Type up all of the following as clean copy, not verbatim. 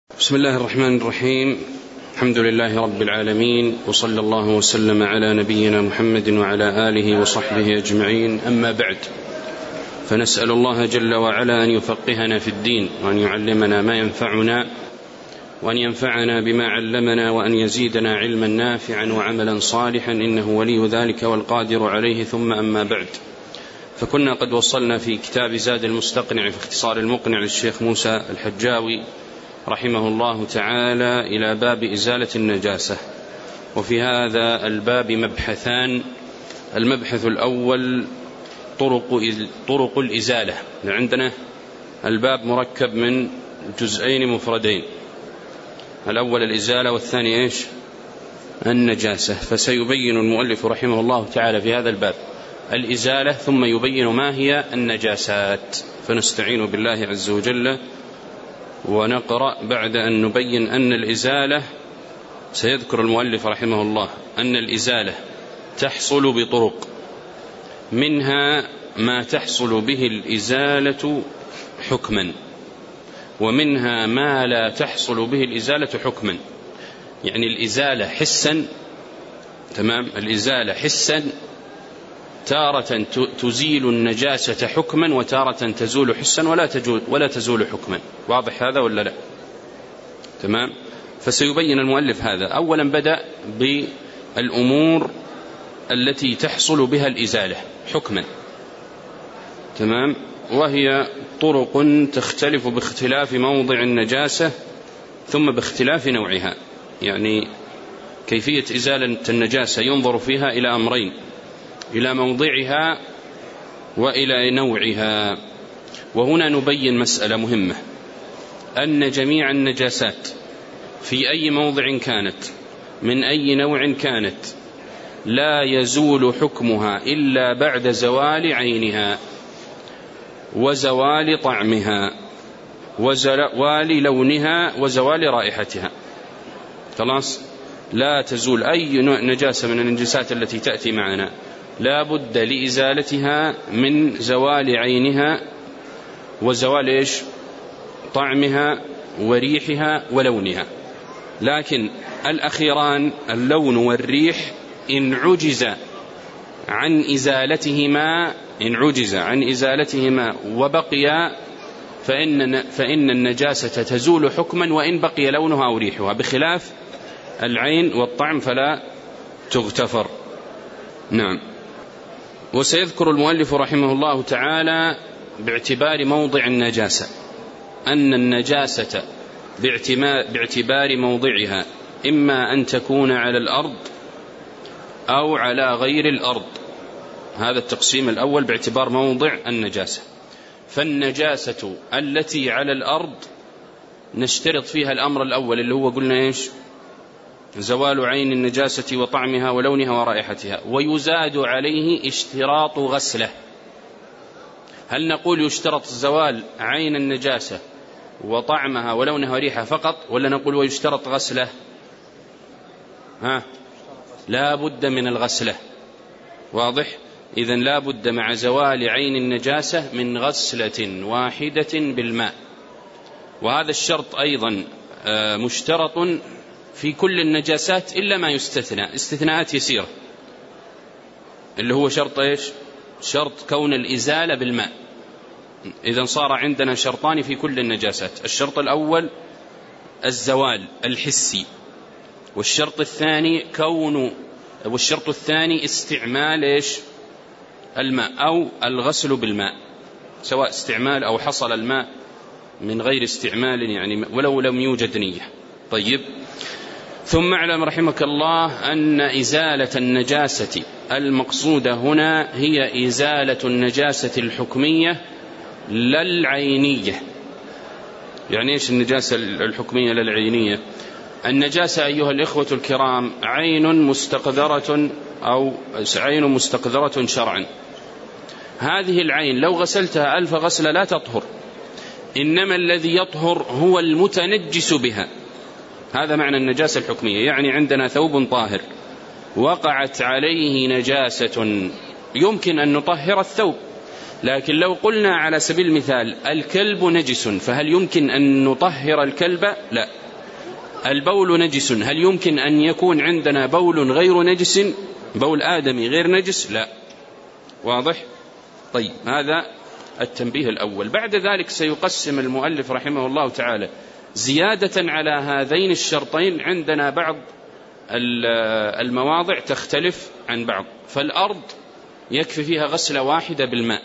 بسم الله الرحمن الرحيم. الحمد لله رب العالمين، وصلى الله وسلم على نبينا محمد وعلى آله وصحبه أجمعين. أما بعد، فنسأل الله جل وعلا أن يفقهنا في الدين، وأن يعلمنا ما ينفعنا، وأن ينفعنا بما علمنا، وأن يزيدنا علما نافعا وعملا صالحا، إنه ولي ذلك والقادر عليه. ثم أما بعد، فكنا قد وصلنا في كتاب زاد المستقنع في اختصار المقنع للشيخ موسى الحجاوي رحمه الله تعالى إلى باب إزالة النجاسة. وفي هذا الباب مبحثان. المبحث الأول طرق الإزالة. عندنا الباب مركب من جزئين مفردين، الأول الإزالة والثاني النجاسة. فسيبين المؤلف رحمه الله تعالى في هذا الباب الإزالة، ثم يبين ما هي النجاسات. فنستعين بالله عز وجل ونقرأ بعد أن نبين أن الإزالة، سيذكر المؤلف رحمه الله أن الإزالة تحصل بطرق، منها ما تحصل به الإزالة حكما، ومنها ما لا تحصل به الإزالة حكما. يعني الإزالة حسا، تمام، الإزالة حسا تارة تزيل النجاسة حكما، وتارة تزول حسا ولا تزول حكما. واضح هذا ولا لا؟ تمام. فسيبين المؤلف هذا. أولا بدأ بالأمور التي تحصل بها الإزالة حكما، تمام، وهي طرق تختلف باختلاف موضع النجاسة ثم باختلاف نوعها. يعني كيفية إزالة النجاسة ينظر فيها إلى أمرين: إلى موضعها وإلى نوعها. وهنا نبين مسألة مهمة، أن جميع النجاسات في أي موضع كانت من أي نوع كانت لا يزول حكمها إلا بعد زوال عينها، وزوال طعمها، وزوال لونها، وزوال رائحتها. خلاص، لا تزول أي نجاسة من النجاسات التي تأتي معنا لا بد لإزالتها من زوال عينها، وزوال طعمها وريحها ولونها. لكن الأخيران اللون والريح إن عجز عن إزالتهما وبقيا فإن النجاسة تزول حكما، وإن بقي لونها أو ريحها، بخلاف العين والطعم فلا تغتفر. نعم. وسيذكر المؤلف رحمه الله تعالى باعتبار موضع النجاسة أن النجاسة باعتبار موضعها إما أن تكون على الأرض أو على غير الأرض. هذا التقسيم الأول باعتبار موضع النجاسة. فالنجاسة التي على الأرض نشترط فيها الأمر الأول اللي هو قلنا زوال عين النجاسة وطعمها ولونها ورائحتها، ويزاد عليه اشتراط غسله. هل نقول يشترط زوال عين النجاسة وطعمها ولونها وريحها فقط، ولا نقول ويشترط غسله؟ لا بد من الغسله. واضح؟ إذن لا بد مع زوال عين النجاسة من غسلة واحدة بالماء. وهذا الشرط أيضا مشترط في كل النجاسات إلا ما يستثنى، استثناءات يسيرة، اللي هو شرط شرط كون الإزالة بالماء. إذن صار عندنا شرطان في كل النجاسات: الشرط الأول الزوال الحسي، والشرط الثاني استعمال الماء أو الغسل بالماء، سواء استعمال أو حصل الماء من غير استعمال، يعني ولو لم يوجد نية. طيب. ثم اعلم رحمك الله أن إزالة النجاسة المقصودة هنا هي إزالة النجاسة الحكمية لا العينية. يعني إيش النجاسة الحكمية لا العينية؟ النجاسة أيها الإخوة الكرام عين مستقذرة شرعا. هذه العين لو غسلتها 1000 غسلة لا تطهر، إنما الذي يطهر هو المتنجس بها. هذا معنى النجاسة الحكمية. يعني عندنا ثوب طاهر وقعت عليه نجاسة، يمكن أن نطهر الثوب، لكن لو قلنا على سبيل المثال الكلب نجس، فهل يمكن أن نطهر الكلب؟ لا. البول نجس، هل يمكن أن يكون عندنا بول غير نجس، بول آدمي غير نجس؟ لا. واضح؟ طيب، هذا التنبيه الأول. بعد ذلك سيقسم المؤلف رحمه الله تعالى زيادة على هذين الشرطين. عندنا بعض المواضع تختلف عن بعض، فالأرض يكفي فيها غسلة واحدة بالماء،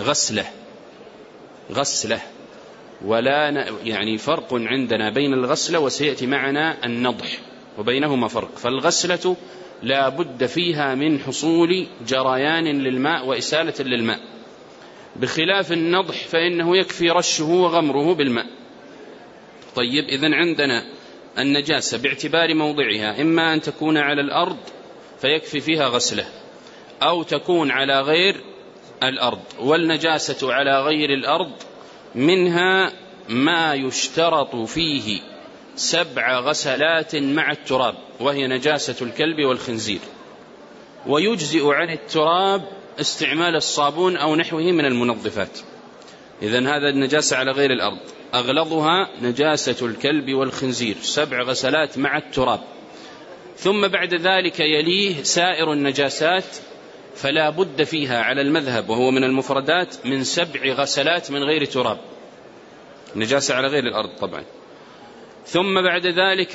غسلة، ولا يعني فرق عندنا بين الغسلة وسيأتي معنا النضح، وبينهما فرق. فالغسلة لا بد فيها من حصول جريان للماء وإسالة للماء، بخلاف النضح فإنه يكفي رشه وغمره بالماء. طيب، إذن عندنا النجاسة باعتبار موضعها إما أن تكون على الأرض فيكفي فيها غسلة، أو تكون على غير الأرض. والنجاسة على غير الأرض منها ما يشترط فيه 7 غسلات مع التراب، وهي نجاسة الكلب والخنزير. ويجزئ عن التراب استعمال الصابون أو نحوه من المنظفات. إذن هذا النجاسة على غير الأرض، أغلظها نجاسة الكلب والخنزير، 7 غسلات مع التراب. ثم بعد ذلك يليه سائر النجاسات، فلا بد فيها على المذهب وهو من المفردات من 7 غسلات من غير تراب، نجاسة على غير الأرض طبعا. ثم بعد ذلك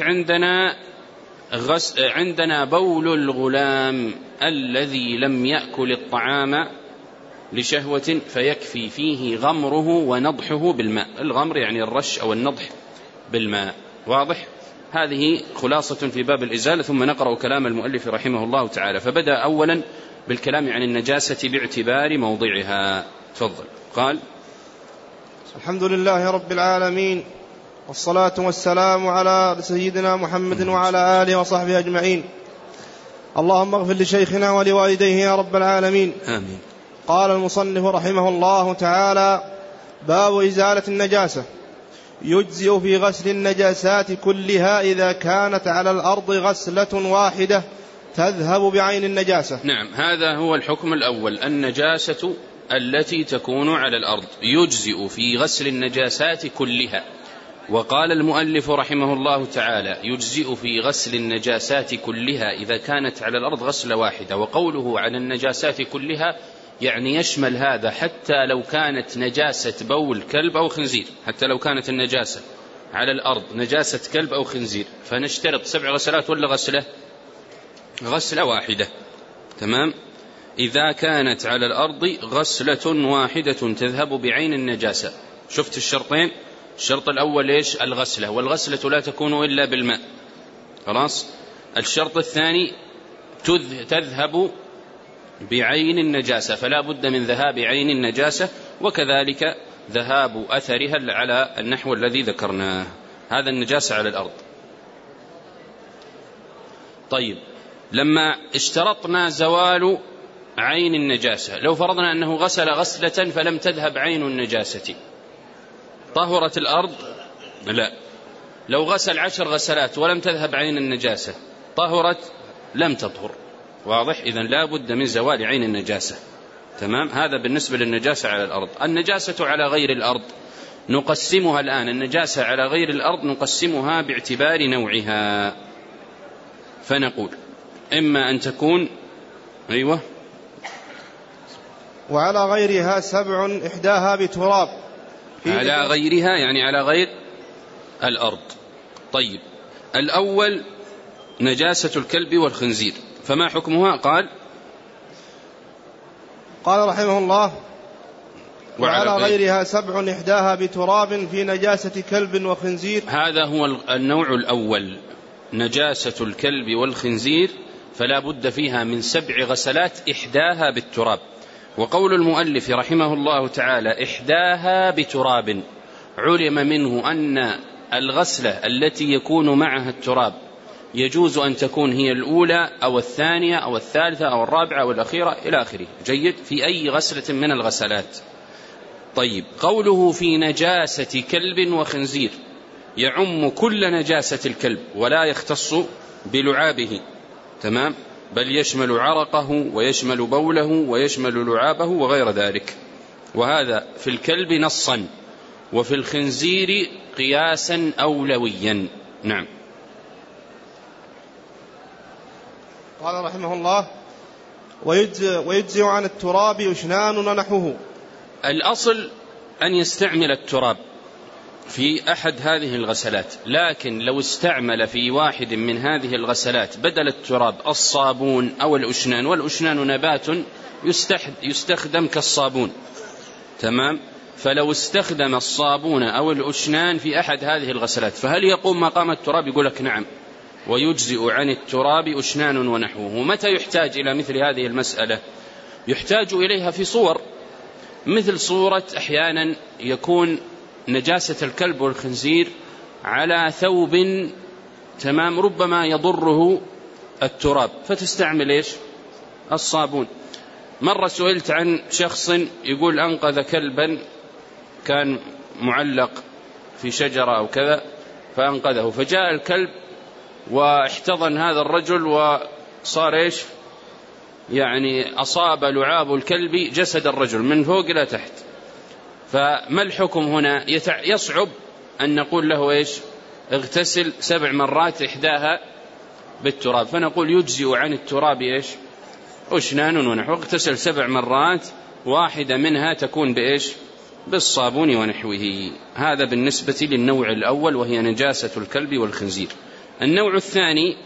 عندنا بول الغلام الذي لم يأكل الطعام لشهوة، فيكفي فيه غمره ونضحه بالماء. الغمر يعني الرش أو النضح بالماء. واضح؟ هذه خلاصة في باب الإزالة. ثم نقرأ كلام المؤلف رحمه الله تعالى. فبدأ أولا بالكلام عن النجاسة باعتبار موضعها. تفضل. قال: الحمد لله رب العالمين، والصلاة والسلام على سيدنا محمد وعلى آله وصحبه أجمعين. اللهم اغفر لشيخنا ولوالديه يا رب العالمين. آمين. قال المصنف رحمه الله تعالى: باب إزالة النجاسة. يجزئ في غسل النجاسات كلها إذا كانت على الأرض غسلة واحدة تذهب بعين النجاسة. نعم، هذا هو الحكم الأول، النجاسة التي تكون على الأرض يجزئ في غسل النجاسات كلها. وقال المؤلف رحمه الله تعالى: يجزئ في غسل النجاسات كلها إذا كانت على الأرض غسلة واحدة. وقوله على النجاسات كلها يعني يشمل هذا حتى لو كانت نجاسة بول كلب أو خنزير، حتى لو كانت النجاسة على الأرض نجاسة كلب أو خنزير، فنشترط 7 غسلات ولا غسلة واحدة. تمام؟ إذا كانت على الأرض غسلة واحدة تذهب بعين النجاسة. شفت الشرطين؟ الشرط الأول إيش؟ الغسلة، والغسلة لا تكون إلا بالماء. خلاص؟ الشرط الثاني تذهب بعين النجاسة، فلا بد من ذهاب عين النجاسة، وكذلك ذهاب أثرها على النحو الذي ذكرناه. هذا النجاسة على الأرض. طيب، لما اشترطنا زوال عين النجاسة، لو فرضنا أنه غسل غسلة فلم تذهب عين النجاسة، طهرت الأرض؟ لا. لو غسل 10 غسلات ولم تذهب عين النجاسة طهرت؟ لم تطهر. واضح؟ إذن لا بد من زوال عين النجاسة. تمام؟ هذا بالنسبة للنجاسة على الأرض. النجاسة على غير الأرض نقسمها الآن، النجاسة على غير الأرض نقسمها باعتبار نوعها، فنقول إما أن تكون وعلى غيرها 7 إحداها بتراب. على غيرها يعني على غير الأرض. طيب، الأول نجاسة الكلب والخنزير، فما حكمها؟ قال رحمه الله: وعلى غيرها 7 إحداها بتراب في نجاسة كلب وخنزير. هذا هو النوع الأول، نجاسة الكلب والخنزير، فلا بد فيها من 7 غسلات إحداها بالتراب. وقول المؤلف رحمه الله تعالى إحداها بتراب، علم منه أن الغسلة التي يكون معها التراب يجوز أن تكون هي الأولى أو الثانية أو الثالثة أو الرابعة أو الأخيرة إلى آخره. جيد؟ في أي غسلة من الغسلات. طيب، قوله في نجاسة كلب وخنزير يعم كل نجاسة الكلب ولا يختص بلعابه. تمام؟ بل يشمل عرقه ويشمل بوله ويشمل لعابه وغير ذلك. وهذا في الكلب نصا، وفي الخنزير قياسا أولويا. نعم. قال رحمه الله: ويجزئ عن التراب أشنان ونحوه. الأصل أن يستعمل التراب في أحد هذه الغسلات، لكن لو استعمل في واحد من هذه الغسلات بدل التراب الصابون أو الأشنان، والأشنان نبات يستخدم كالصابون، تمام؟ فلو استخدم الصابون أو الأشنان في أحد هذه الغسلات فهل يقوم مقام التراب؟ يقول لك نعم، ويجزئ عن التراب أشنان ونحوه. متى يحتاج إلى مثل هذه المسألة؟ يحتاج إليها في صور، مثل صورة أحيانا يكون نجاسة الكلب والخنزير على ثوب، تمام، ربما يضره التراب فتستعمل إيش؟ الصابون. مرة سئلت عن شخص يقول أنقذ كلبا كان معلق في شجرة أو كذا فأنقذه، فجاء الكلب واحتضن هذا الرجل وصار إيش؟ يعني أصاب لعاب الكلب جسد الرجل من فوق إلى تحت. فما الحكم هنا؟ يصعب أن نقول له إيش؟ اغتسل 7 مرات إحداها بالتراب، فنقول يجزئ عن التراب إيش؟ أشنان ونحو، اغتسل 7 مرات، واحدة منها تكون بإيش؟ بالصابون ونحوه. هذا بالنسبة للنوع الأول وهي نجاسة الكلب والخنزير. النوع الثاني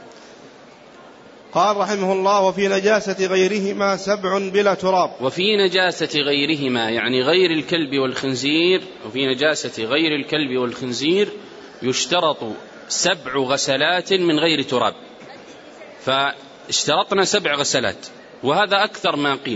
قال رحمه الله: وفي نجاسة غيرهما 7 بلا تراب. وفي نجاسة غيرهما يعني غير الكلب والخنزير، وفي نجاسة غير الكلب والخنزير يشترط 7 غسلات من غير تراب، فاشترطنا 7 غسلات وهذا أكثر ما قيل.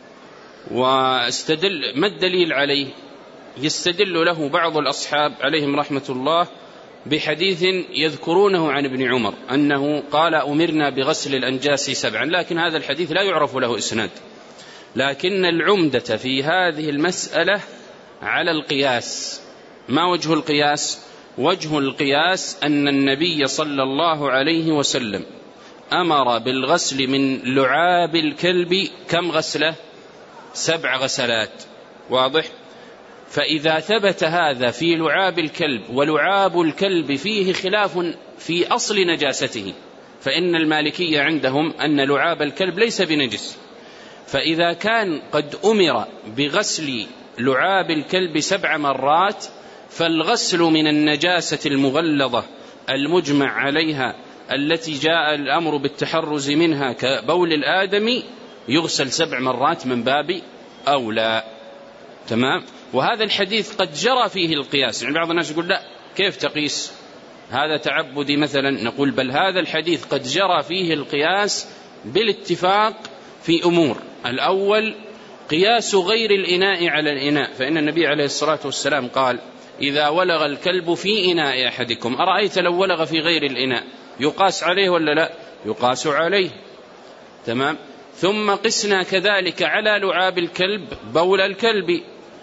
واستدل، ما الدليل عليه؟ يستدل له بعض الأصحاب عليهم رحمة الله بحديث يذكرونه عن ابن عمر أنه قال: أمرنا بغسل الأنجاس 7، لكن هذا الحديث لا يعرف له إسناد. لكن العمدة في هذه المسألة على القياس. ما وجه القياس؟ وجه القياس أن النبي صلى الله عليه وسلم أمر بالغسل من لعاب الكلب كم غسلة؟ 7 غسلات، واضح؟ فإذا ثبت هذا في لعاب الكلب، ولعاب الكلب فيه خلاف في أصل نجاسته، فإن المالكية عندهم أن لعاب الكلب ليس بنجس، فإذا كان قد أمر بغسل لعاب الكلب 7 مرات فالغسل من النجاسة المغلظة المجمع عليها التي جاء الأمر بالتحرز منها كبول الآدمي يغسل 7 مرات من باب أولى، تمام؟ وهذا الحديث قد جرى فيه القياس. يعني بعض الناس يقول لا، كيف تقيس هذا تعبدي مثلا؟ نقول بل هذا الحديث قد جرى فيه القياس بالاتفاق في أمور. الأول قياس غير الإناء على الإناء، فإن النبي عليه الصلاة والسلام قال: إذا ولغ الكلب في إناء أحدكم أرأيت لو ولغ في غير الإناء يقاس عليه ولا لا؟ يقاس عليه، تمام؟ ثم قسنا كذلك على لعاب الكلب بول الكلب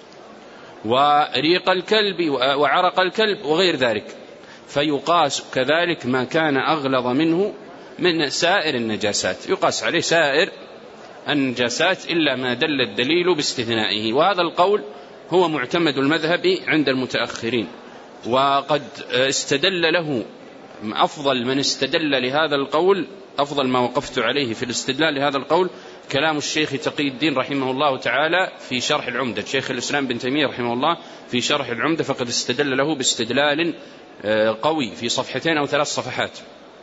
وريق الكلب وعرق الكلب وغير ذلك، فيقاس كذلك ما كان أغلظ منه من سائر النجاسات، يقاس عليه سائر النجاسات إلا ما دل الدليل باستثنائه. وهذا القول هو معتمد المذهب عند المتأخرين، وقد استدل له أفضل من استدل لهذا القول، أفضل ما وقفت عليه في الاستدلال لهذا القول كلام الشيخ تقي الدين رحمه الله تعالى في شرح العمدة، شيخ الإسلام بن تيمية رحمه الله في شرح العمدة، فقد استدل له باستدلال قوي في 2 أو 3 صفحات،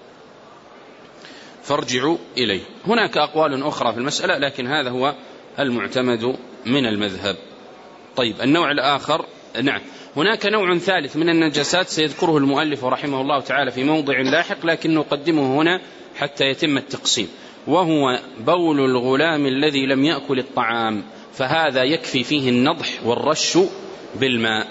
فارجعوا إليه. هناك أقوال أخرى في المسألة لكن هذا هو المعتمد من المذهب. طيب، النوع الآخر، نعم، هناك نوع ثالث من النجاسات سيذكره المؤلف رحمه الله تعالى في موضع لاحق، لكن نقدمه هنا حتى يتم التقسيم، وهو بول الغلام الذي لم يأكل الطعام، فهذا يكفي فيه النضح والرش بالماء.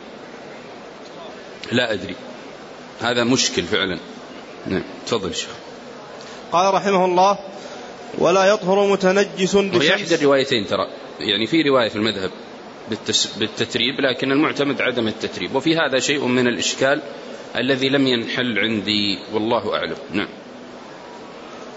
لا أدري، هذا مشكل فعلا. نعم، تفضل شيخ. قال رحمه الله: ولا يطهر متنجس بشمس. ويحد الروايتين ترى، يعني في رواية في المذهب بالتتريب لكن المعتمد عدم التتريب، وفي هذا شيء من الإشكال الذي لم ينحل عندي والله أعلم. نعم.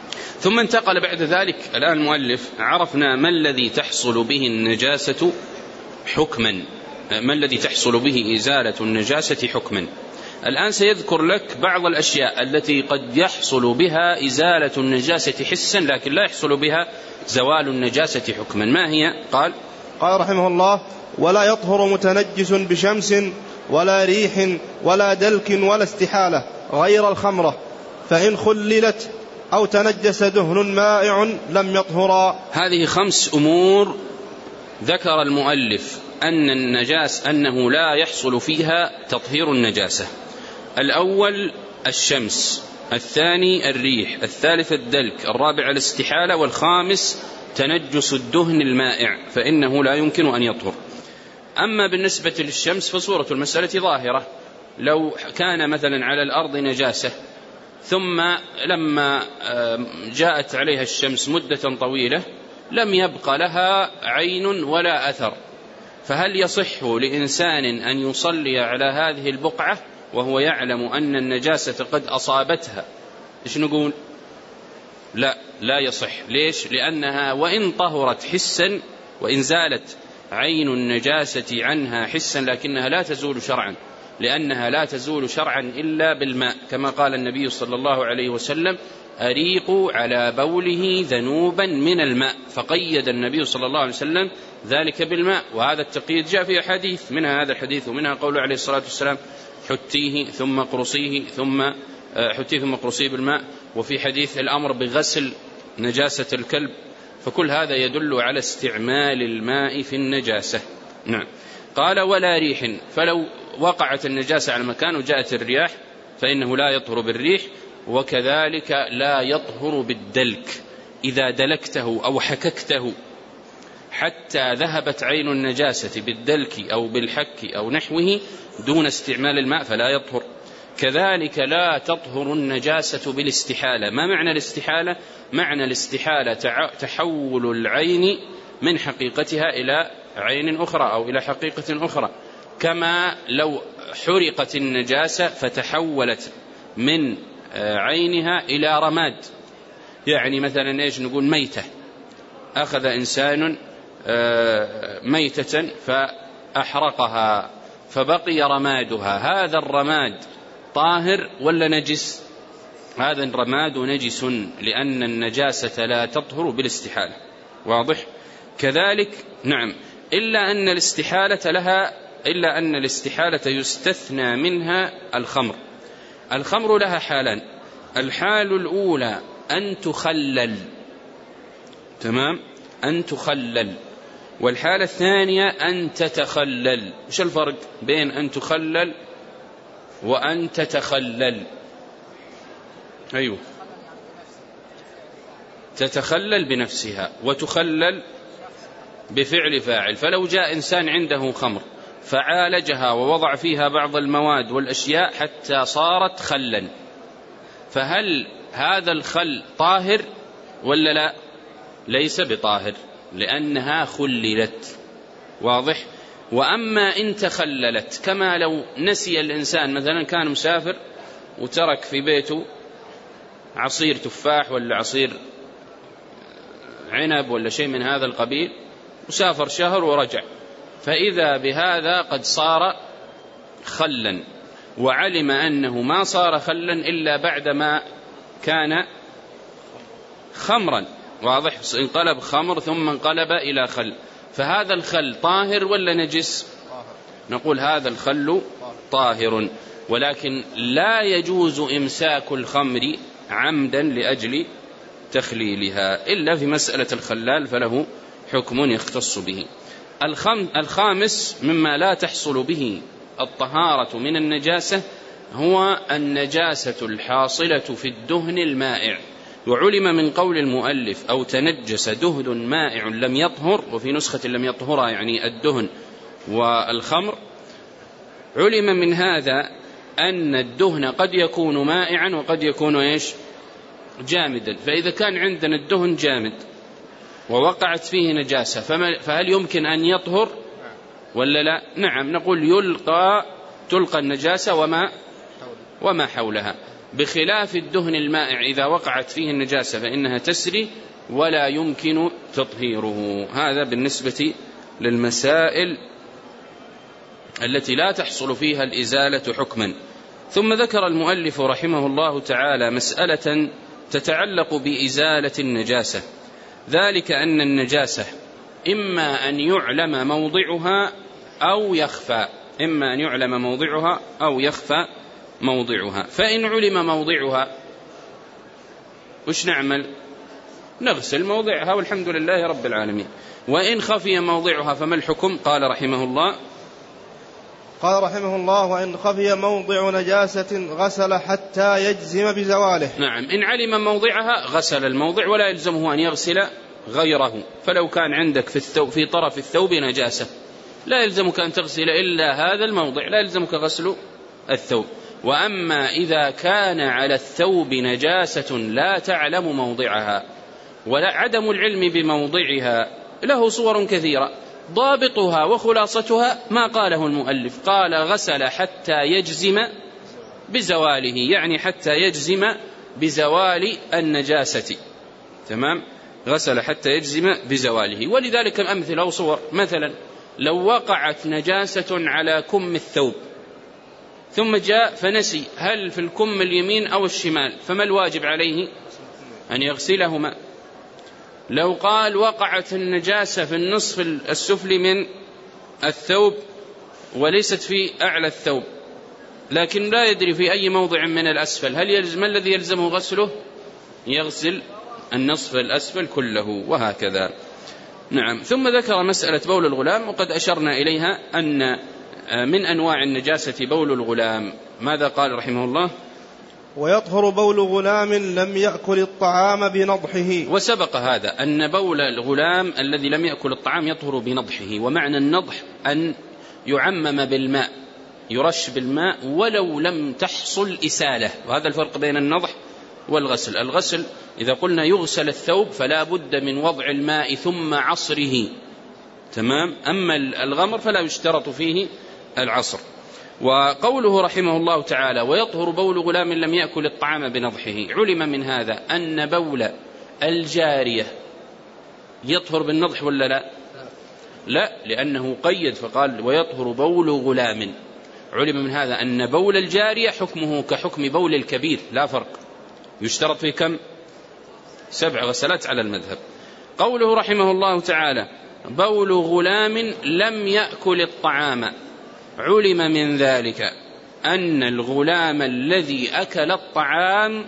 ثم انتقل بعد ذلك، الآن المؤلف عرفنا ما الذي تحصل به النجاسة حكما، ما الذي تحصل به إزالة النجاسة حكما. الآن سيذكر لك بعض الأشياء التي قد يحصل بها إزالة النجاسة حسا لكن لا يحصل بها زوال النجاسة حكما. ما هي؟ قال رحمه الله: ولا يطهر متنجس بشمس ولا ريح ولا دلك ولا استحالة غير الخمرة، فإن خللت أو تنجس دهن مائع لم يطهرا. هذه 5 أمور ذكر المؤلف أنه لا يحصل فيها تطهير النجاسة. الأول الشمس، الثاني الريح، الثالث الدلك، الرابع الاستحالة، والخامس تنجس الدهن المائع فإنه لا يمكن أن يطهر. أما بالنسبة للشمس فصورة المسألة ظاهرة. لو كان مثلا على الأرض نجاسة ثم لما جاءت عليها الشمس مدة طويلة لم يبقى لها عين ولا أثر، فهل يصح لإنسان أن يصلي على هذه البقعة وهو يعلم أن النجاسة قد أصابتها؟ إيش نقول؟ لا يصح. ليش؟ لأنها وإن طهرت حسا، وإن زالت عين النجاسة عنها حسا، لكنها لا تزول شرعا، لأنها لا تزول شرعا إلا بالماء، كما قال النبي صلى الله عليه وسلم: أريقوا على بوله ذنوبا من الماء، فقيد النبي صلى الله عليه وسلم ذلك بالماء. وهذا التقييد جاء في أحاديث، منها هذا الحديث ومنها قوله عليه الصلاة والسلام: حتيه ثم قرصيه بالماء. وفي حديث الأمر بغسل نجاسة الكلب. فكل هذا يدل على استعمال الماء في النجاسة. نعم. قال: ولا ريح، فلو وقعت النجاسة على المكان وجاءت الرياح فإنه لا يطهر بالريح، وكذلك لا يطهر بالدلك. إذا دلكته أو حككته حتى ذهبت عين النجاسة بالدلك أو بالحك أو نحوه دون استعمال الماء فلا يطهر. كذلك لا تطهر النجاسة بالاستحالة. ما معنى الاستحالة؟ معنى الاستحالة تحول العين من حقيقتها إلى عين أخرى أو إلى حقيقة أخرى، كما لو حرقت النجاسة فتحولت من عينها إلى رماد. يعني مثلا إيش نقول؟ ميتة، أخذ إنسان ميتة فأحرقها فبقي رمادها، هذا الرماد طاهر ولا نجس؟ هذا الرماد نجس، لأن النجاسة لا تطهر بالاستحالة. واضح؟ كذلك نعم، إلا أن الاستحالة يستثنى منها الخمر. الخمر لها حالان: الحال الأولى أن تخلل، تمام، أن تخلل، والحالة الثانية أن تتخلل. وش الفرق بين أن تخلل وأن تتخلل؟ أيوه، تتخلل بنفسها وتخلل بفعل فاعل. فلو جاء إنسان عنده خمر فعالجها ووضع فيها بعض المواد والأشياء حتى صارت خلا، فهل هذا الخل طاهر ولا لا؟ ليس بطاهر، لأنها خللت. واضح؟ وأما إن تخللت، كما لو نسي الإنسان مثلا، كان مسافر وترك في بيته عصير تفاح ولا عصير عنب ولا شيء من هذا القبيل، وسافر شهر ورجع، فإذا بهذا قد صار خلا، وعلم أنه ما صار خلا إلا بعدما كان خمرا. واضح؟ انقلب خمر ثم انقلب إلى خل، فهذا الخل طاهر ولا نجس؟ نقول هذا الخل طاهر، ولكن لا يجوز إمساك الخمر عمدا لأجل تخليلها، إلا في مسألة الخلال فله حكم يختص به. الخامس مما لا تحصل به الطهارة من النجاسة هو النجاسة الحاصلة في الدهن المائع. وعلم من قول المؤلف: أو تنجس دهن مائع لم يطهر، وفي نسخة لم يطهر يعني الدهن والخمر. علم من هذا أن الدهن قد يكون مائعا وقد يكون إيش؟ جامدا. فإذا كان عندنا الدهن جامد ووقعت فيه نجاسة فهل يمكن أن يطهر ولا لا؟ نعم، نقول تلقى النجاسة وما حولها، بخلاف الدهن المائع إذا وقعت فيه النجاسة فإنها تسري ولا يمكن تطهيره. هذا بالنسبة للمسائل التي لا تحصل فيها الإزالة حكما. ثم ذكر المؤلف رحمه الله تعالى مسألة تتعلق بإزالة النجاسة، ذلك أن النجاسة إما أن يعلم موضعها أو يخفى، إما أن يعلم موضعها أو يخفى موضعها. فإن علم موضعها وش نعمل؟ نغسل موضعها والحمد لله رب العالمين. وإن خفي موضعها فما الحكم؟ قال رحمه الله وإن خفي موضع نجاسة غسل حتى يجزم بزواله. نعم، إن علم موضعها غسل الموضع ولا يلزمه أن يغسل غيره. فلو كان عندك في طرف الثوب نجاسة لا يلزمك أن تغسل إلا هذا الموضع، لا يلزمك غسل الثوب. وأما إذا كان على الثوب نجاسة لا تعلم موضعها، ولا عدم العلم بموضعها له صور كثيرة، ضابطها وخلاصتها ما قاله المؤلف، قال غسل حتى يجزم بزواله، يعني حتى يجزم بزوال النجاسة. تمام، غسل حتى يجزم بزواله. ولذلك الأمثلة أو صور، مثلا لو وقعت نجاسة على كم الثوب ثم جاء فنسي هل في الكم اليمين أو الشمال، فما الواجب عليه؟ أن يغسلهما. لو قال وقعت النجاسة في النصف السفلي من الثوب وليست في أعلى الثوب، لكن لا يدري في أي موضع من الأسفل، ما الذي يلزمه غسله؟ يغسل النصف الأسفل كله، وهكذا. نعم. ثم ذكر مسألة بول الغلام، وقد أشرنا إليها أن من أنواع النجاسة بول الغلام. ماذا قال رحمه الله؟ ويطهر بول غلام لم يأكل الطعام بنضحه. وسبق هذا أن بول الغلام الذي لم يأكل الطعام يطهر بنضحه. ومعنى النضح أن يعمم بالماء، يرش بالماء ولو لم تحصل إسالة، وهذا الفرق بين النضح والغسل. الغسل إذا قلنا يغسل الثوب فلا بد من وضع الماء ثم عصره، تمام. أما الغمر فلا يشترط فيه العصر. وقوله رحمه الله تعالى ويطهر بول غلام لم يأكل الطعام بنضحه، علم من هذا أن بول الجارية يطهر بالنضح ولا لا؟ لا، لأنه قيد فقال ويطهر بول غلام. علم من هذا أن بول الجارية حكمه كحكم بول الكبير، لا فرق، يشترط فيه كم؟ 7 غسلات على المذهب. قوله رحمه الله تعالى بول غلام لم يأكل الطعام، علم من ذلك أن الغلام الذي أكل الطعام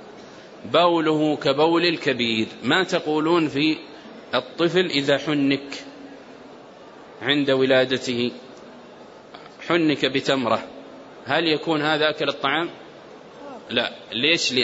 بوله كبول الكبير. ما تقولون في الطفل إذا حنك عند ولادته، حنك بتمرة، هل يكون هذا أكل الطعام؟ لا. ليش؟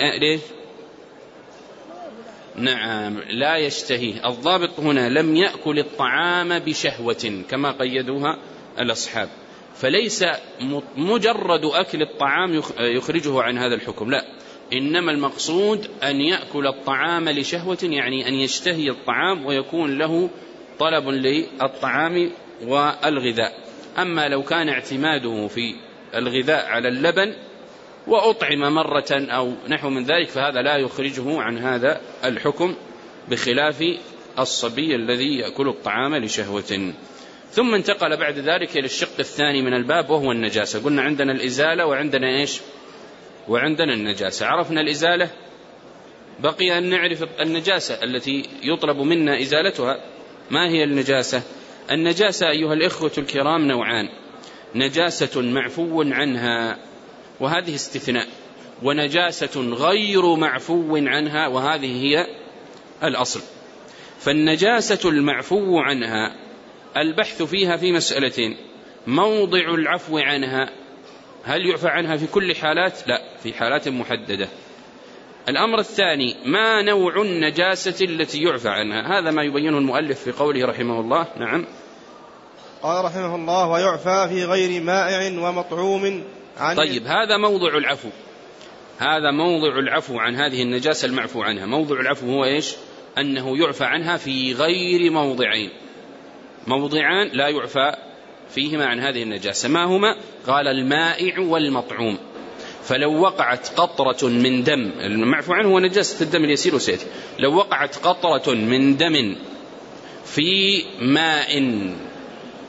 نعم، لا يشتهيه. الضابط هنا لم يأكل الطعام بشهوة كما قيدوها الأصحاب، فليس مجرد أكل الطعام يخرجه عن هذا الحكم، لا، إنما المقصود أن يأكل الطعام لشهوة، يعني أن يشتهي الطعام ويكون له طلب للطعام والغذاء. أما لو كان اعتماده في الغذاء على اللبن وأطعم مرة أو نحو من ذلك فهذا لا يخرجه عن هذا الحكم، بخلاف الصبي الذي يأكل الطعام لشهوة. ثم انتقل بعد ذلك إلى الشق الثاني من الباب وهو النجاسة. قلنا عندنا الإزالة وعندنا إيش؟ وعندنا النجاسة. عرفنا الإزالة، بقي أن نعرف النجاسة التي يطلب منا إزالتها. ما هي النجاسة؟ النجاسة أيها الإخوة الكرام نوعان: نجاسة معفو عنها وهذه استثناء، ونجاسة غير معفو عنها وهذه هي الأصل. فالنجاسة المعفو عنها البحث فيها في مسألتين: موضع العفو عنها، هل يعفى عنها في كل حالات؟ لا، في حالات محددة. الأمر الثاني: ما نوع النجاسة التي يعفى عنها؟ هذا ما يبينه المؤلف في قوله رحمه الله. نعم. قال رحمه الله ويعفى في غير مائع ومطعوم عن. طيب، هذا موضع العفو، هذا موضع العفو عن هذه النجاسة المعفو عنها. موضع العفو هو إيش؟ أنه يعفى عنها في غير موضعين، موضعان لا يعفى فيهما عن هذه النجاسة. ما هما؟ قال المائع والمطعوم. فلو وقعت قطرة من دم، المعفو عنه هو نجاسة الدم اليسير وسيأتي، لو وقعت قطرة من دم في ماء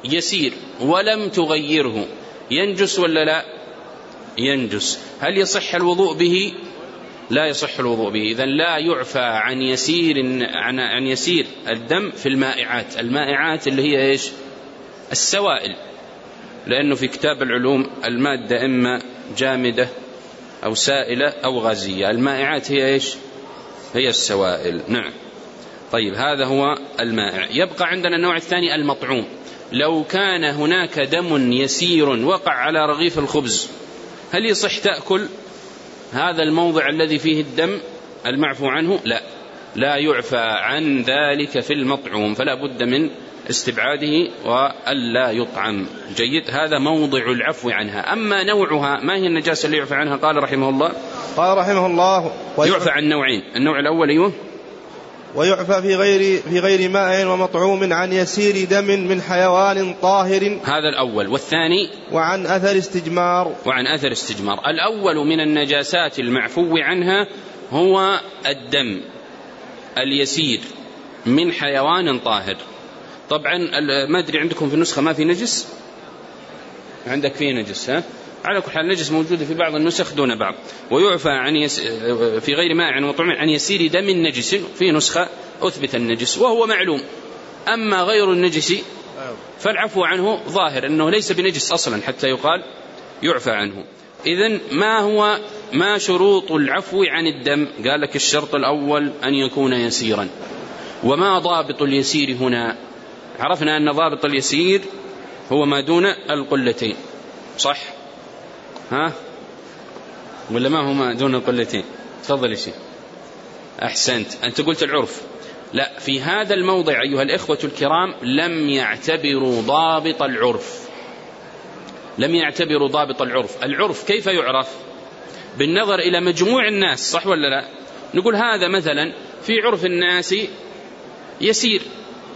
يسير ولم تغيره ينجس ولا لا؟ ينجس. هل يصح الوضوء به؟ لا يصح الوضوء به. إذن لا يعفى عن يسير الدم في المائعات. المائعات اللي هي إيش؟ السوائل، لأنه في كتاب العلوم المادة إما جامدة أو سائلة أو غازية. المائعات هي إيش؟ هي السوائل. نعم. طيب هذا هو المائع. يبقى عندنا النوع الثاني المطعوم. لو كان هناك دم يسير وقع على رغيف الخبز، هل يصح تأكل هذا الموضع الذي فيه الدم المعفو عنه؟ لا يعفى عن ذلك في المطعوم، فلا بد من استبعاده وألا يطعم. جيد. هذا موضع العفو عنها. أما نوعها، ما هي النجاسة اللي يعفى عنها؟ قال رحمه الله يعفى عن نوعين. النوع الأول أيوه، ويعفى في غير ماء ومطعوم عن يسير دم من حيوان طاهر، هذا الأول. والثاني وعن أثر استجمار. الأول من النجاسات المعفو عنها هو الدم اليسير من حيوان طاهر. طبعا ما أدري عندكم في النسخة ما في نجس؟ عندك فيه نجس، ها؟ على كل حال النجس موجود في بعض النسخ دون بعض. ويعفى في غير ماء ومطعوم عن يسير دم نجس، في نسخة أثبت النجس وهو معلوم. أما غير النجس فالعفو عنه ظاهر أنه ليس بنجس أصلا حتى يقال يعفى عنه. إذن ما شروط العفو عن الدم؟ قال لك الشرط الأول أن يكون يسيرا. وما ضابط اليسير هنا؟ عرفنا أن ضابط اليسير هو ما دون القلتين، صح؟ ها؟ ولا ما هو ما دون القلتين؟ تفضل شيء. أحسنت، أنت قلت العرف. لا، في هذا الموضع أيها الإخوة الكرام لم يعتبروا ضابط العرف. العرف كيف يعرف؟ بالنظر إلى مجموع الناس، صح ولا لا؟ نقول هذا مثلا في عرف الناس يسير،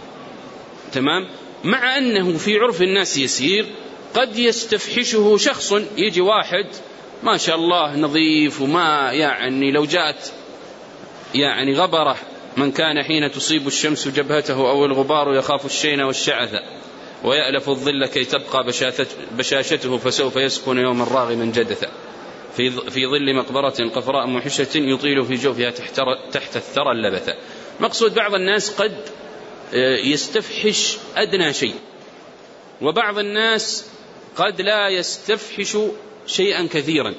تمام، مع أنه في عرف الناس يسير قد يستفحشه شخص. يجي واحد ما شاء الله نظيف، وما يعني لو جاءت يعني غبرة من كان حين تصيب الشمس جبهته أو الغبار يخاف الشين والشعث ويألف الظل كي تبقى بشاشته فسوف يسكن يوما راغما جدثا في ظل مقبرة قفراء محشة يطيل في جوفها تحت الثرى اللبثة. مقصود بعض الناس قد يستفحش أدنى شيء، وبعض الناس قد لا يستفحش شيئا كثيرا.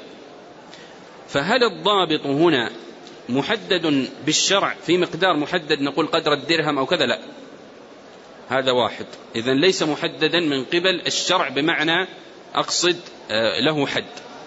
فهل الضابط هنا محدد بالشرع في مقدار محدد نقول قدر الدرهم أو كذا؟ لا، هذا واحد. إذن ليس محددا من قبل الشرع بمعنى أقصد له حد،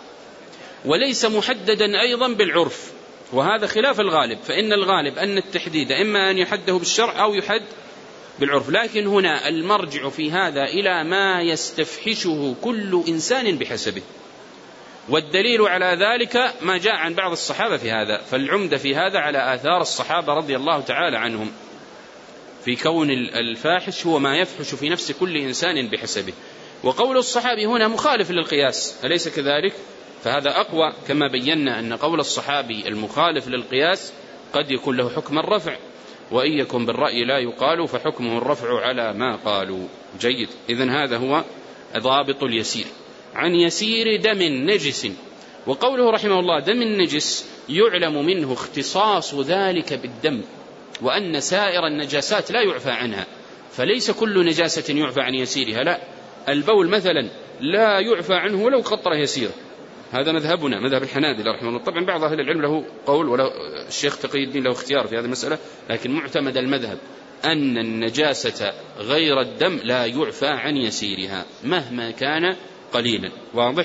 وليس محددا أيضا بالعرف، وهذا خلاف الغالب. فإن الغالب أن التحديد إما أن يحده بالشرع أو يحد بالعرف. لكن هنا المرجع في هذا إلى ما يستفحشه كل إنسان بحسبه، والدليل على ذلك ما جاء عن بعض الصحابة في هذا. فالعمدة في هذا على آثار الصحابة رضي الله تعالى عنهم في كون الفاحش هو ما يفحش في نفس كل إنسان بحسبه. وقول الصحابي هنا مخالف للقياس، أليس كذلك؟ فهذا أقوى، كما بينا أن قول الصحابي المخالف للقياس قد يكون له حكم الرفع، وإن يكن بالرأي لا يقال فحكمه الرفع على ما قالوا. جيد. إذن هذا هو ضابط اليسير. عن يسير دم نجس. وقوله رحمه الله دم النجس يعلم منه اختصاص ذلك بالدم، وأن سائر النجاسات لا يعفى عنها. فليس كل نجاسة يعفى عن يسيرها، لا. البول مثلا لا يعفى عنه ولو قطرة يسيرة، هذا مذهبنا، مذهب الحنابلة رحمه الله. طبعا بعض أهل العلم له قول، ولا الشيخ تقي الدين له اختيار في هذه المسألة، لكن معتمد المذهب أن النجاسة غير الدم لا يعفى عن يسيرها مهما كان قليلا. واضح؟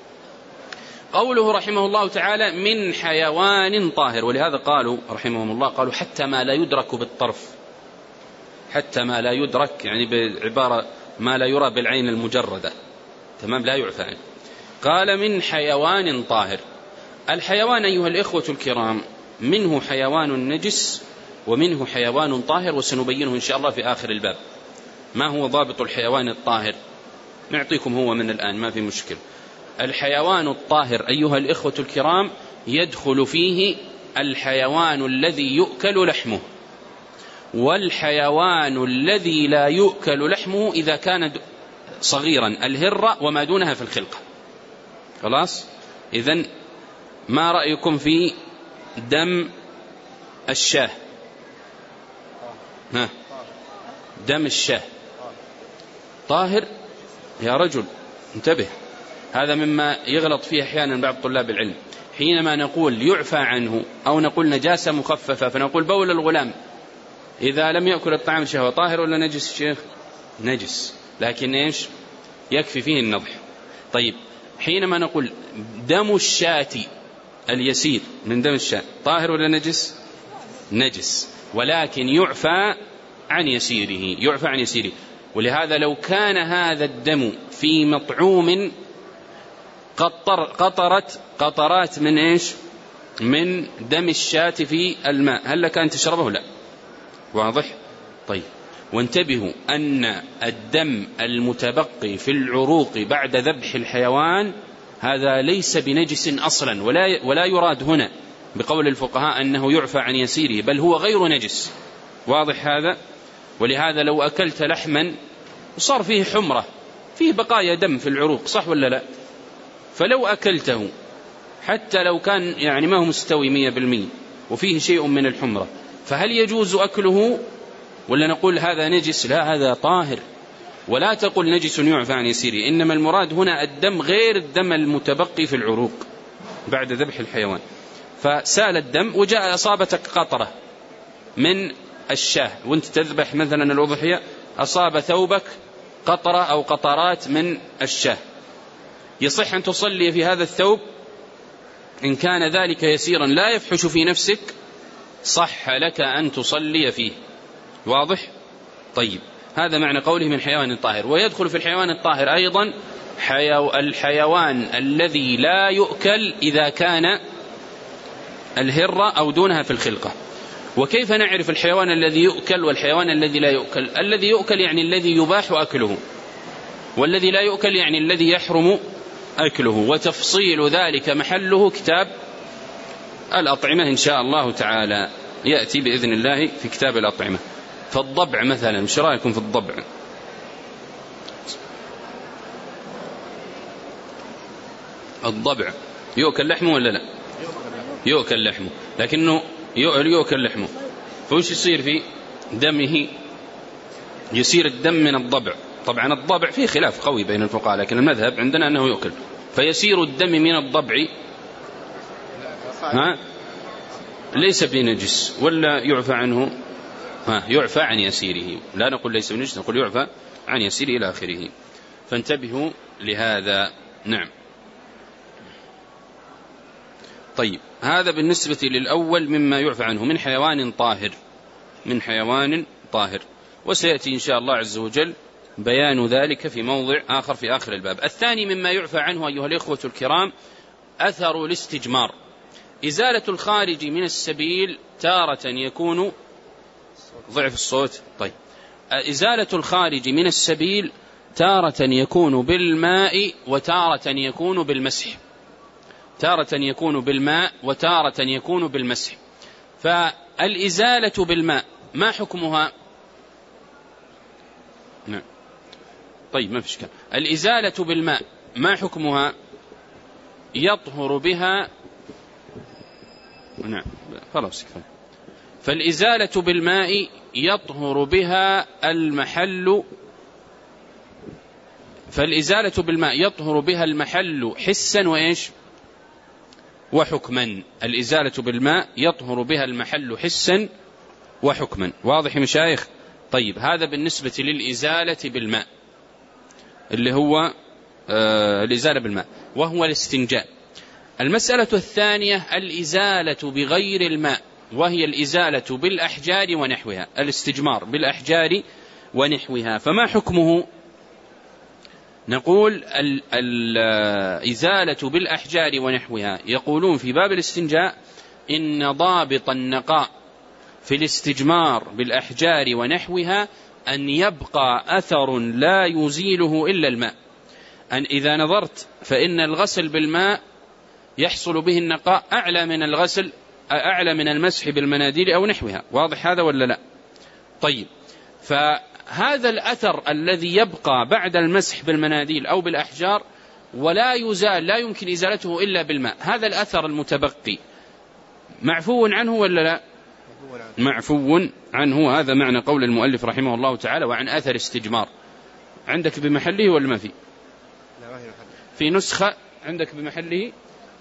قوله رحمه الله تعالى من حيوان طاهر، ولهذا قالوا رحمهم الله قالوا حتى ما لا يدرك بالطرف، حتى ما لا يدرك يعني بعبارة ما لا يرى بالعين المجردة، تمام، لا يعفى عنه. قال من حيوان طاهر. الحيوان أيها الإخوة الكرام منه حيوان نجس ومنه حيوان طاهر، وسنبينه إن شاء الله في آخر الباب. ما هو ضابط الحيوان الطاهر؟ نعطيكم هو من الآن، ما في مشكل. الحيوان الطاهر أيها الإخوة الكرام يدخل فيه الحيوان الذي يؤكل لحمه، والحيوان الذي لا يؤكل لحمه إذا كان صغيرا الهرة وما دونها في الخلقة. خلاص؟ إذن ما رأيكم في دم الشاه؟ دم الشاه طاهر يا رجل، انتبه، هذا مما يغلط فيه أحيانا بعض طلاب العلم. حينما نقول يعفى عنه أو نقول نجاسة مخففة، فنقول بول الغلام إذا لم يأكل الطعام شهوة طاهر ولا نجس؟ شيخ نجس، لكن إيش يكفي فيه النضح. طيب حينما نقول دم الشاة اليسير من دم الشاة طاهر ولا نجس؟ نجس، ولكن يعفى عن يسيره، يعفى عن يسيره. ولهذا لو كان هذا الدم في مطعوم قطرات من إيش؟ من دم الشاة في الماء، هل لك أن تشربه؟ لا. واضح؟ طيب، وانتبهوا أن الدم المتبقي في العروق بعد ذبح الحيوان هذا ليس بنجس أصلا، ولا يراد هنا بقول الفقهاء أنه يعفى عن يسيره، بل هو غير نجس. واضح هذا؟ ولهذا لو أكلت لحما وصار فيه حمرة، فيه بقايا دم في العروق، صح ولا لا؟ فلو أكلته حتى لو كان يعني ما هو مستوي 100% وفيه شيء من الحمرة، فهل يجوز أكله ولا نقول هذا نجس؟ لا، هذا طاهر. ولا تقل نجس يعفى عن يسيره، إنما المراد هنا الدم غير الدم المتبقي في العروق بعد ذبح الحيوان. فسال الدم وجاء أصابتك قطرة من الشاه وانت تذبح مثلا الأضحية، أصاب ثوبك قطرة أو قطرات من الشاه، يصح أن تصلي في هذا الثوب إن كان ذلك يسيرا لا يفحش في نفسك، صح لك أن تصلي فيه. واضح؟ طيب، هذا معنى قوله من حيوان طاهر. ويدخل في الحيوان الطاهر أيضا الحيوان الذي لا يؤكل إذا كان الهرة أو دونها في الخلقة. وكيف نعرف الحيوان الذي يؤكل والحيوان الذي لا يؤكل؟ الذي يؤكل يعني الذي يباح أكله، والذي لا يؤكل يعني الذي يحرم أكله. وتفصيل ذلك محله كتاب الأطعمة إن شاء الله تعالى، يأتي بإذن الله في كتاب الأطعمة. فالضبع مثلا، مش رأيكم في الضبع؟ الضبع يؤكل لحمه ولا لا؟ يؤكل لحمه، لكنه يؤكل لحمه، فوش يصير في دمه؟ يصير الدم من الضبع. طبعا الضبع فيه خلاف قوي بين الفقهاء، لكن المذهب عندنا أنه يؤكل. فيصير الدم من الضبع ليس بنجس ولا يعفى عنه؟ يعفى عن يسيره، لا نقول ليس بنجس، نقول يعفى عن يسيره إلى آخره. فانتبهوا لهذا. نعم. طيب، هذا بالنسبة للأول مما يعفى عنه من حيوان طاهر، من حيوان طاهر. وسيأتي إن شاء الله عز وجل بيان ذلك في موضع آخر في آخر الباب. الثاني مما يعفى عنه أيها الإخوة الكرام أثر الاستجمار. إزالة الخارج من السبيل تارة يكون ضعف الصوت. طيب، إزالة الخارج من السبيل تارة يكون بالماء وتارة يكون بالمسح، تارة يكون بالماء وتارة يكون بالمسح. فالإزالة بالماء ما حكمها؟ نعم. طيب، ما فيش كلام. الإزالة بالماء ما حكمها؟ يطهر بها. نعم، خلاص كفاية. فالإزالة بالماء يطهر بها المحل، فالإزالة بالماء يطهر بها المحل حسا وإيش وحكما. الإزالة بالماء يطهر بها المحل حسا وحكما. واضح مشايخ؟ طيب، هذا بالنسبة للإزالة بالماء اللي هو الإزالة بالماء، وهو الاستنجاء. المسألة الثانية الإزالة بغير الماء، وهي الإزالة بالأحجار ونحوها، الاستجمار بالأحجار ونحوها. فما حكمه؟ نقول الإزالة بالأحجار ونحوها، يقولون في باب الاستنجاء إن ضابط النقاء في الاستجمار بالأحجار ونحوها أن يبقى أثر لا يزيله إلا الماء. أن إذا نظرت فإن الغسل بالماء يحصل به النقاء أعلى من المسح بالمناديل أو نحوها. واضح هذا ولا لا؟ طيب، هذا الأثر الذي يبقى بعد المسح بالمناديل أو بالأحجار ولا يزال، لا يمكن إزالته إلا بالماء، هذا الأثر المتبقي معفو عنه ولا لا؟ معفو عنه. هذا معنى قول المؤلف رحمه الله تعالى وعن أثر استجمار. عندك بمحله ولا ما في؟ في نسخة عندك بمحله؟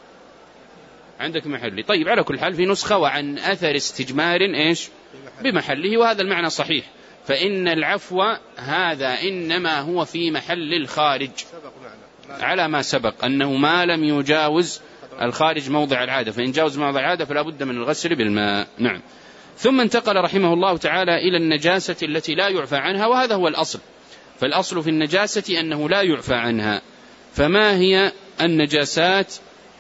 عندك محله. طيب على كل حال في نسخة وعن أثر استجمار إيش بمحله، وهذا المعنى صحيح، فإن العفو هذا إنما هو في محل الخارج على ما سبق أنه ما لم يجاوز الخارج موضع العادة، فإن جاوز موضع العادة فلا بد من الغسل بالماء. نعم. ثم انتقل رحمه الله تعالى إلى النجاسة التي لا يعفى عنها، وهذا هو الأصل، فالأصل في النجاسة أنه لا يعفى عنها. فما هي النجاسات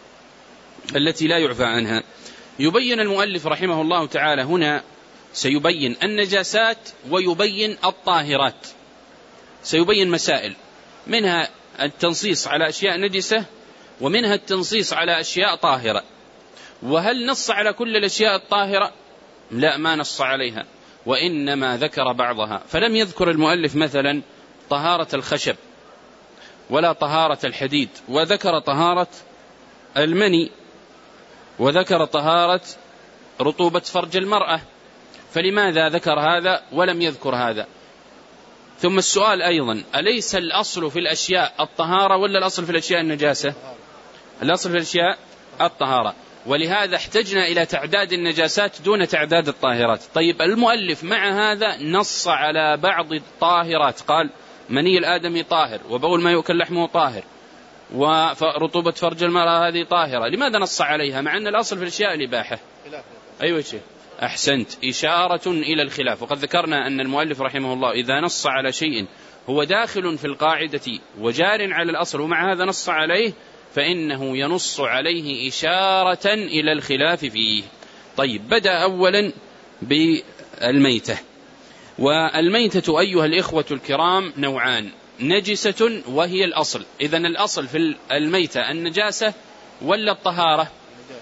التي لا يعفى عنها؟ يبين المؤلف رحمه الله تعالى هنا، سيبين النجاسات ويبين الطاهرات، سيبين مسائل، منها التنصيص على أشياء نجسة ومنها التنصيص على أشياء طاهرة. وهل نص على كل الأشياء الطاهرة؟ لا، ما نص عليها، وإنما ذكر بعضها، فلم يذكر المؤلف مثلا طهارة الخشب ولا طهارة الحديد، وذكر طهارة المني، وذكر طهارة رطوبة فرج المرأة، فلماذا ذكر هذا ولم يذكر هذا؟ ثم السؤال أيضا، أليس الأصل في الأشياء الطهارة ولا الأصل في الأشياء النجاسة؟ الأصل في الأشياء الطهارة، ولهذا احتجنا إلى تعداد النجاسات دون تعداد الطاهرات. طيب المؤلف مع هذا نص على بعض الطاهرات، قال مني الآدمي طاهر، وبول ما يؤكل لحمه طاهر، ورطوبة فرج المرأة هذه طاهرة، لماذا نص عليها مع أن الأصل في الأشياء الإباحة؟ أيوة شيء، أحسنت، إشارة إلى الخلاف. وقد ذكرنا أن المؤلف رحمه الله إذا نص على شيء هو داخل في القاعدة وجار على الأصل ومع هذا نص عليه فإنه ينص عليه إشارة إلى الخلاف فيه. طيب، بدأ أولا بالميتة. والميتة أيها الإخوة الكرام نوعان، نجسة وهي الأصل. إذن الأصل في الميتة النجاسة ولا الطهارة؟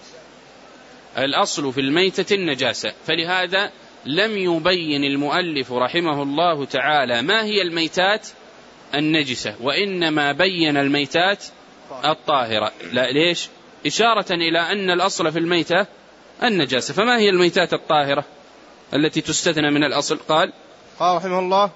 الأصل في الميتة النجاسة، فلهذا لم يبين المؤلف رحمه الله تعالى ما هي الميتات النجسة، وإنما بين الميتات الطاهرة. لا، ليش؟ إشارة إلى أن الأصل في الميتة النجاسة. فما هي الميتات الطاهرة التي تستثنى من الأصل؟ قال رحمه الله: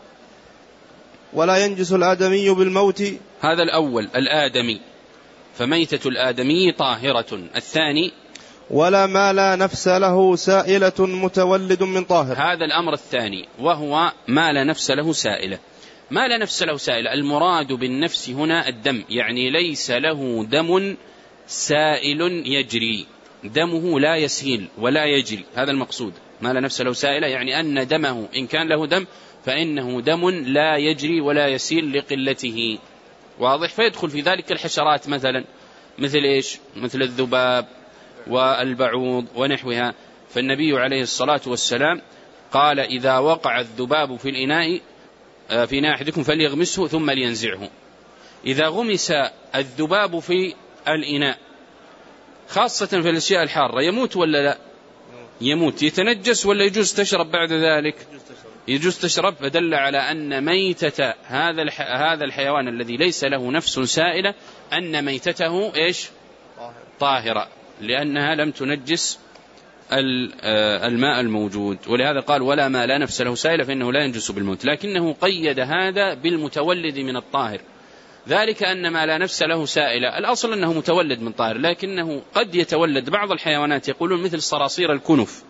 ولا ينجس الآدمي بالموت. هذا الأول، الآدمي، فميتة الآدمي طاهرة. الثاني: ولا ما لا نفس له سائلة متولد من طاهر. هذا الأمر الثاني، وهو ما لا نفس له سائلة. ما لا نفس له سائلة، المراد بالنفس هنا الدم، يعني ليس له دم سائل يجري، دمه لا يسيل ولا يجري، هذا المقصود. ما لا نفس له سائلة يعني أن دمه إن كان له دم فإنه دم لا يجري ولا يسيل لقلته، واضح؟ فيدخل في ذلك الحشرات مثلا، مثل إيش؟ مثل الذباب والبعوض ونحوها. فالنبي عليه الصلاة والسلام قال: إذا وقع الذباب في الإناء في إناء أحدكم فليغمسه ثم لينزعه. إذا غمس الذباب في الإناء خاصة في الأشياء الحارة يموت ولا لا؟ يموت. يتنجس ولا يجوز تشرب بعد ذلك؟ يجوز تشرب. فدل على أن ميتة هذا الحيوان الذي ليس له نفس سائلة أن ميتته إيش؟ طاهرة، لأنها لم تنجس الماء الموجود. ولهذا قال: ولا ما لا نفس له سائلة فإنه لا ينجس بالموت، لكنه قيد هذا بالمتولد من الطاهر، ذلك أن ما لا نفس له سائلة الأصل أنه متولد من طاهر، لكنه قد يتولد بعض الحيوانات، يقولون مثل صراصير الكنف،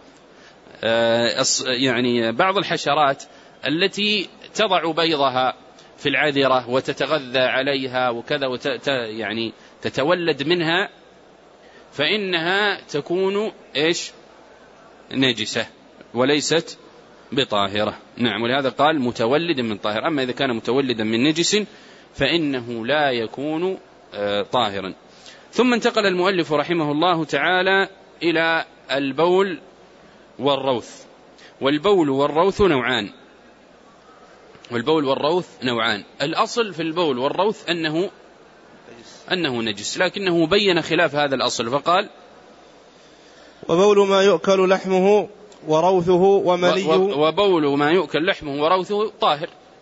يعني بعض الحشرات التي تضع بيضها في العذرة وتتغذى عليها وكذا يعني تتولد منها، فإنها تكون إيش؟ نجسة وليست بطاهرة. نعم، ولهذا قال متولد من طاهر. أما إذا كان متولدا من نجس فإنه لا يكون طاهرا. ثم انتقل المؤلف رحمه الله تعالى إلى البول والروث. والبول والروث نوعان، والبول والروث نوعان. الأصل في البول والروث أنه نجس، لكنه بين خلاف هذا الأصل فقال: وبول ما يؤكل لحمه وروثه ومنيه. وبول ما يؤكل لحمه وروثه طاهر،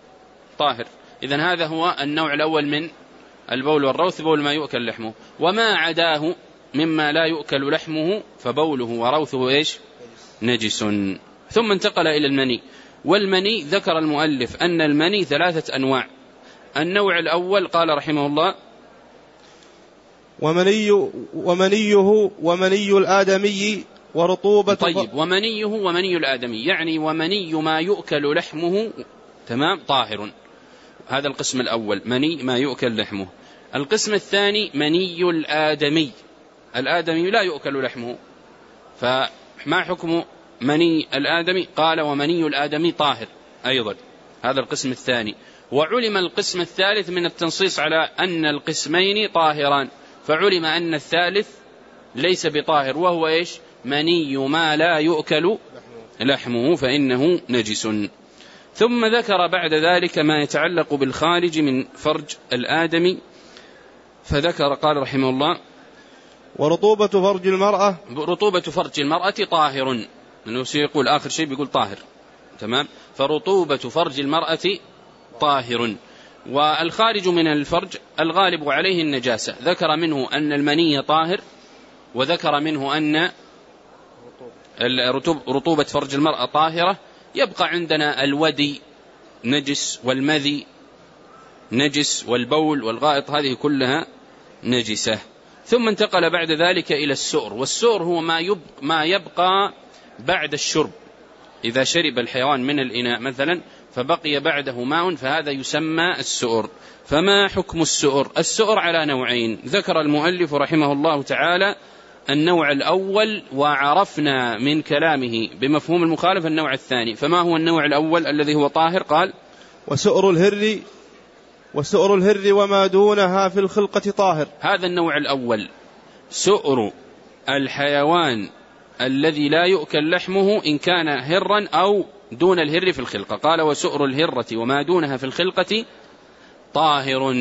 طاهر. إذن هذا هو النوع الأول من البول والروث، بول ما يؤكل لحمه. وما عداه مما لا يؤكل لحمه فبوله وروثه إيش؟ نجس. ثم انتقل إلى المني. والمني ذكر المؤلف أن المني 3 أنواع. النوع الأول قال رحمه الله: ومنيه ومني الآدمي ورطوبة. طيب، ومنيه ومني الآدمي، يعني ومني ما يؤكل لحمه، تمام، طاهر. هذا القسم الأول، مني ما يؤكل لحمه. القسم الثاني مني الآدمي، الآدمي لا يؤكل لحمه، فما حكم مني الآدمي؟ قال ومني الآدمي طاهر أيضا. هذا القسم الثاني. وعلم القسم الثالث من التنصيص على أن القسمين طاهران، فعلم أن الثالث ليس بطاهر، وهو إيش؟ مني ما لا يؤكل لحمه فإنه نجس. ثم ذكر بعد ذلك ما يتعلق بالخارج من فرج الآدمي، فذكر قال رحمه الله: ورطوبة فرج المرأة. رطوبة فرج المرأة طاهر، لأنه سيقول آخر شيء بيقول طاهر، تمام. فرطوبة فرج المرأة طاهر. والخارج من الفرج الغالب عليه النجاسة، ذكر منه أن المني طاهر، وذكر منه أن رطوبة فرج المرأة طاهرة. يبقى عندنا الودي نجس، والمذي نجس، والبول والغائط هذه كلها نجسة. ثم انتقل بعد ذلك إلى السؤر. والسؤر هو ما يبقى بعد الشرب، إذا شرب الحيوان من الإناء مثلا فبقي بعده ماء، فهذا يسمى السؤر. فما حكم السؤر؟ السؤر على نوعين، ذكر المؤلف رحمه الله تعالى النوع الأول، وعرفنا من كلامه بمفهوم المخالف النوع الثاني. فما هو النوع الأول الذي هو طاهر؟ قال: وسؤر الهر وما دونها في الخلقة طاهر. هذا النوع الأول، سؤر الحيوان الذي لا يؤكل لحمه إن كان هرا أو دون الهر في الخلقة. قال: وسؤر الهرة وما دونها في الخلقة طاهر،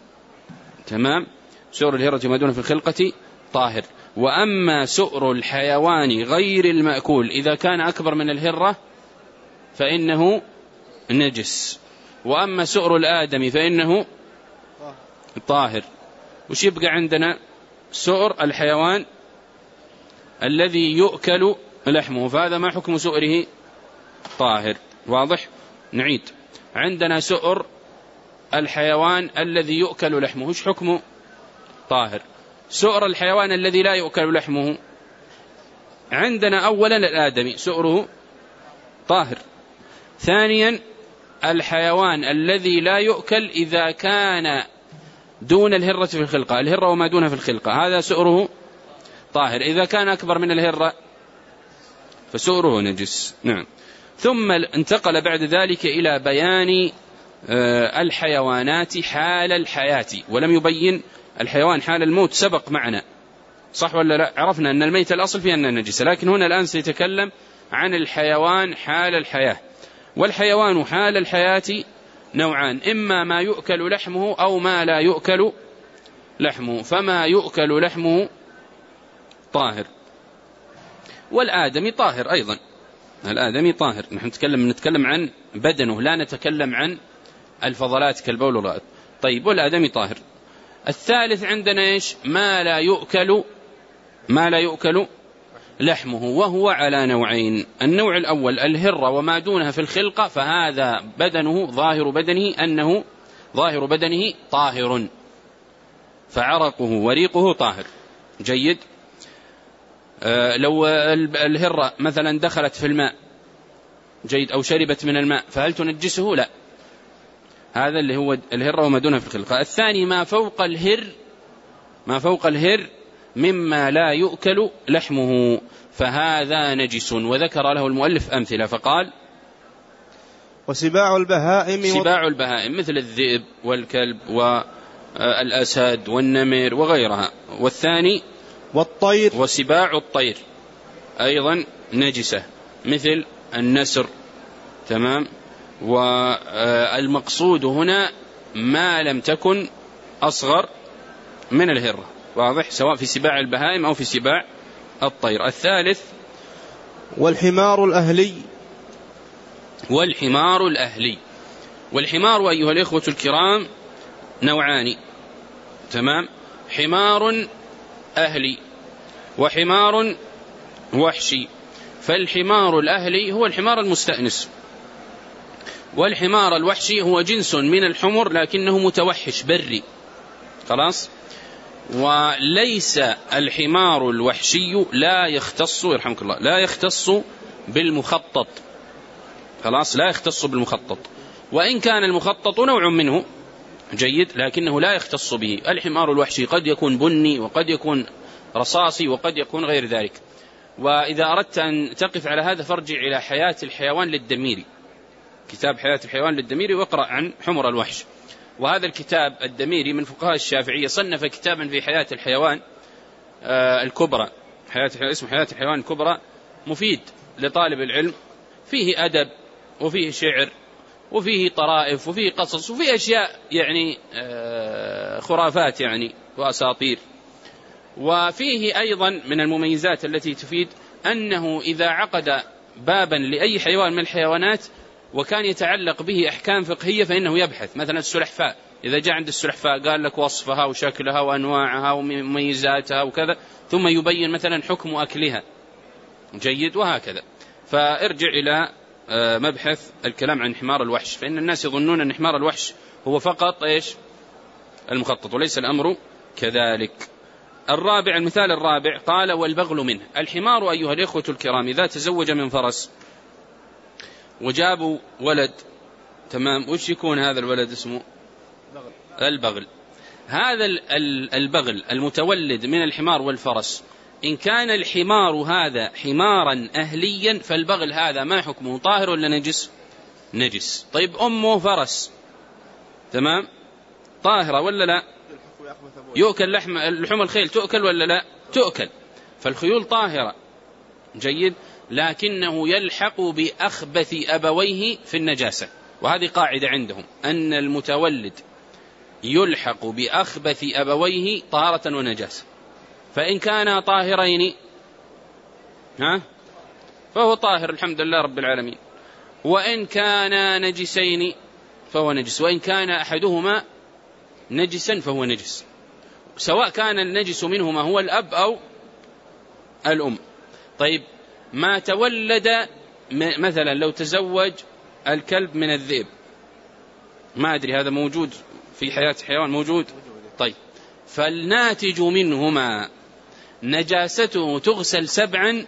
تمام. سؤر الهرة وما دونها في الخلقة طاهر. وأما سؤر الحيوان غير المأكول إذا كان أكبر من الهرة فإنه نجس. وأما سؤر الآدم فإنه طاهر. وش يبقى عندنا؟ سؤر الحيوان الذي يؤكل لحمه، فهذا ما حكم سؤره؟ طاهر. واضح؟ نعيد. عندنا سؤر الحيوان الذي يؤكل لحمه، وش حكمه؟ طاهر. سؤر الحيوان الذي لا يؤكل لحمه، عندنا أولا الآدمي سؤره طاهر. ثانيا الحيوان الذي لا يؤكل إذا كان دون الهرة في الخلقة، الهرة وما دونها في الخلقة، هذا سؤره طاهر. إذا كان أكبر من الهرة فسؤره نجس. نعم. ثم انتقل بعد ذلك إلى بيان الحيوانات حال الحياة، ولم يبين الحيوان حال الموت، سبق معنا، صح ولا لا؟ عرفنا أن الميت الأصل فيه أنه نجس، لكن هنا الآن سيتكلم عن الحيوان حال الحياة. والحيوان حال الحياة نوعان، إما ما يؤكل لحمه أو ما لا يؤكل لحمه. فما يؤكل لحمه طاهر، والآدمي طاهر أيضا. الآدمي طاهر، نحن نتكلم عن بدنه، لا نتكلم عن الفضلات كالبول والغائط. طيب، والآدمي طاهر. الثالث عندنا إيش؟ ما لا يؤكل لحمه، وهو على نوعين. النوع الأول الهرة وما دونها في الخلقة، فهذا بدنه ظاهر بدنه طاهر، فعرقه وريقه طاهر. جيد. لو الهرة مثلا دخلت في الماء، جيد، أو شربت من الماء، فهل تنجسه؟ لا. هذا اللي هو الهرة وما دونها في الخلقة. الثاني ما فوق الهر مما لا يؤكل لحمه، فهذا نجس. وذكر له المؤلف أمثلة، فقال: وسباع البهائم مثل الذئب والكلب والأسد والنمر وغيرها. والثاني والطير، وسباع الطير أيضا نجسة، مثل النسر، تمام. والمقصود هنا ما لم تكن أصغر من الهرة، واضح، سواء في سباع البهائم أو في سباع الطير. الثالث والحمار الأهلي. والحمار أيها الإخوة الكرام نوعان، تمام، حمار أهلي وحمار وحشي. فالحمار الأهلي هو الحمار المستأنس، والحمار الوحشي هو جنس من الحمر لكنه متوحش بري، خلاص. وليس الحمار الوحشي لا يختص، يرحمك الله، لا يختص بالمخطط، خلاص، لا يختص بالمخطط، وإن كان المخطط نوع منه جيد لكنه لا يختص به. الحمار الوحشي قد يكون بني وقد يكون رصاصي وقد يكون غير ذلك. وإذا أردت أن تقف على هذا فارجع إلى حياة الحيوان للدميري، كتاب حياة الحيوان للدميري، واقرأ عن حمر الوحش. وهذا الكتاب الدميري من فقهاء الشافعية صنف كتابا في حياة الحيوان الكبرى، اسمه حياة الحيوان الكبرى، مفيد لطالب العلم، فيه أدب وفيه شعر وفيه طرائف وفيه قصص وفيه أشياء يعني خرافات يعني وأساطير. وفيه أيضا من المميزات التي تفيد أنه إذا عقد بابا لأي حيوان من الحيوانات وكان يتعلق به أحكام فقهية فإنه يبحث. مثلا السلحفاة، إذا جاء عند السلحفاة قال لك وصفها وشكلها وأنواعها ومميزاتها وكذا، ثم يبين مثلا حكم أكلها، جيد، وهكذا. فارجع إلى مبحث الكلام عن حمار الوحش، فإن الناس يظنون أن حمار الوحش هو فقط إيش؟ المخطط، وليس الأمر كذلك. الرابع، المثال الرابع، قال والبغل منه. الحمار أيها الإخوة الكرام إذا تزوج من فرس وجابوا ولد، تمام، وش يكون هذا الولد؟ اسمه البغل. هذا البغل المتولد من الحمار والفرس، إن كان الحمار هذا حمارا أهليا فالبغل هذا ما حكمه؟ طاهر ولا نجس؟ نجس. طيب أمه فرس، تمام، طاهرة ولا لا؟ يؤكل لحم الخيل، تؤكل ولا لا؟ تؤكل. فالخيول طاهرة، جيد، لكنه يلحق بأخبث أبويه في النجاسة. وهذه قاعدة عندهم أن المتولد يلحق بأخبث أبويه طهارة ونجاسة، فإن كانا طاهرين فهو طاهر الحمد لله رب العالمين، وإن كانا نجسين فهو نجس، وإن كان أحدهما نجسا فهو نجس، سواء كان النجس منهما هو الأب أو الأم. طيب ما تولد مثلا لو تزوج الكلب من الذئب، ما أدري هذا موجود في حياة الحيوان؟ موجود. طيب فالناتج منهما نجاسته تغسل 7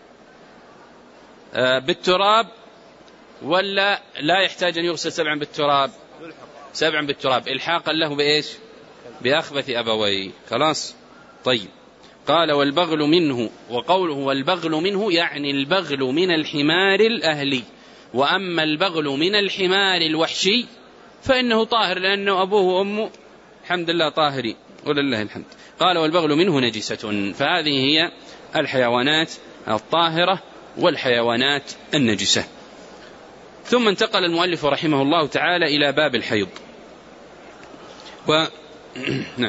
بالتراب ولا لا يحتاج أن يغسل 7 بالتراب؟ 7 بالتراب إلحاقا له بإيش؟ بأخبث أبويه، خلاص. طيب قال والبغل منه، وقوله والبغل منه يعني البغل من الحمار الأهلي، وأما البغل من الحمار الوحشي فإنه طاهر لأنه أبوه وأمه الحمد لله طاهرين ولله الحمد. قال والبغل منه نجسة. فهذه هي الحيوانات الطاهرة والحيوانات النجسة. ثم انتقل المؤلف رحمه الله تعالى إلى باب الحيض. نعم.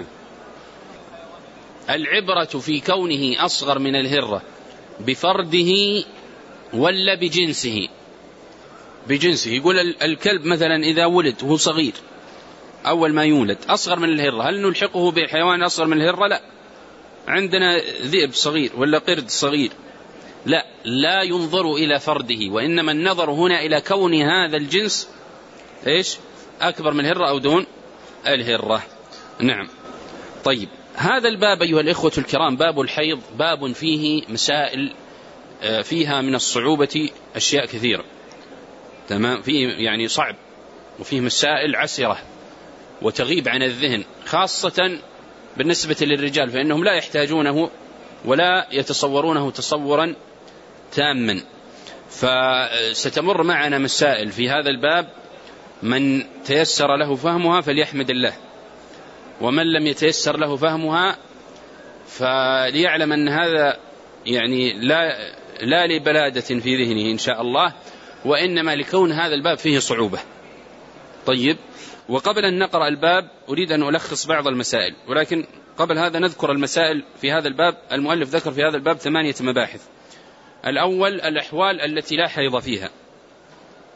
العبرة في كونه أصغر من الهرة بفرده ولا بجنسه؟ بجنسه. يقول الكلب مثلا إذا ولد وهو صغير أول ما يولد أصغر من الهرة، هل نلحقه بحيوان أصغر من الهرة؟ لا. عندنا ذئب صغير ولا قرد صغير، لا ينظر إلى فرده، وإنما النظر هنا إلى كون هذا الجنس إيش؟ أكبر من الهرة أو دون الهرة. نعم. طيب هذا الباب أيها الإخوة الكرام باب الحيض باب فيه مسائل فيها من الصعوبة أشياء كثيرة، تمام، فيه يعني صعب وفيه مسائل عسرة وتغيب عن الذهن، خاصة بالنسبة للرجال فإنهم لا يحتاجونه ولا يتصورونه تصورا تاما. فستمر معنا مسائل في هذا الباب، من تيسر له فهمها فليحمد الله، ومن لم يتيسر له فهمها فليعلم أن هذا يعني لا لبلادة في ذهنه إن شاء الله، وإنما لكون هذا الباب فيه صعوبة. طيب، وقبل أن نقرأ الباب أريد أن ألخص بعض المسائل، ولكن قبل هذا نذكر المسائل في هذا الباب. المؤلف ذكر في هذا الباب 8 مباحث. الأول الأحوال التي لا حيض فيها،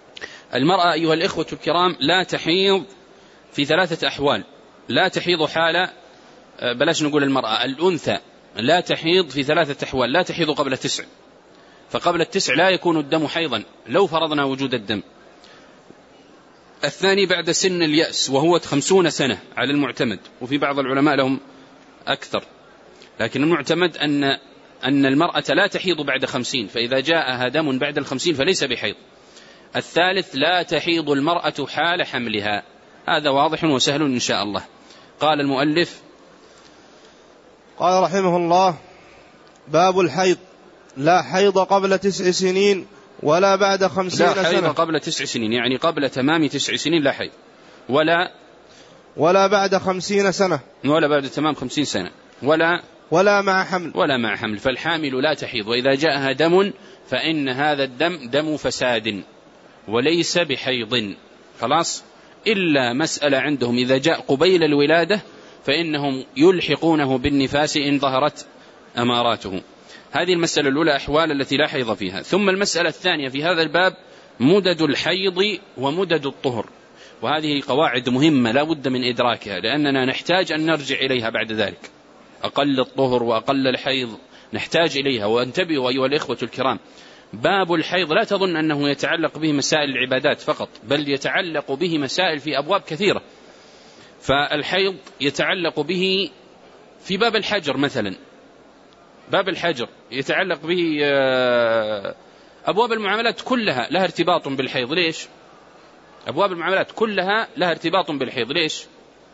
المرأة أيها الإخوة الكرام لا تحيض في 3 أحوال. لا تحيض حال، بلاش نقول المرأة، الأنثى لا تحيض في 3 أحوال. لا تحيض قبل 9، فقبل 9 لا يكون الدم حيضا لو فرضنا وجود الدم. الثاني بعد سن اليأس وهو 50 سنة على المعتمد، وفي بعض العلماء لهم أكثر، لكن المعتمد أن المرأة لا تحيض بعد 50، فإذا جاءها دم بعد 50 فليس بحيض. الثالث لا تحيض المرأة حال حملها. هذا واضح وسهل إن شاء الله. قال المؤلف قال رحمه الله: باب الحيض. لا حيض قبل 9 سنين ولا بعد 50 سنة. لا حيض قبل 9 سنين، يعني قبل تمام 9 سنين لا حيض، ولا بعد 50 سنة، ولا بعد تمام 50 سنة، ولا مع حمل. فالحامل لا تحيض، وإذا جاءها دم فإن هذا الدم دم فساد وليس بحيض. خلاص، إلا مسألة عندهم إذا جاء قبيل الولادة فإنهم يلحقونه بالنفاس إن ظهرت أماراته. هذه المسألة الأولى، أحوال التي لا حيض فيها. ثم المسألة الثانية في هذا الباب مدد الحيض ومدد الطهر، وهذه قواعد مهمة لا بد من إدراكها، لأننا نحتاج أن نرجع إليها بعد ذلك. أقل الطهر وأقل الحيض نحتاج إليها. وانتبهوا أيها الإخوة الكرام، باب الحيض لا تظن أنه يتعلق به مسائل العبادات فقط، بل يتعلق به مسائل في أبواب كثيرة. فالحيض يتعلق به في باب الحجر مثلا، باب الحجر يتعلق به أبواب المعاملات كلها لها ارتباط بالحيض. ليش؟ أبواب المعاملات كلها لها ارتباط بالحيض. ليش؟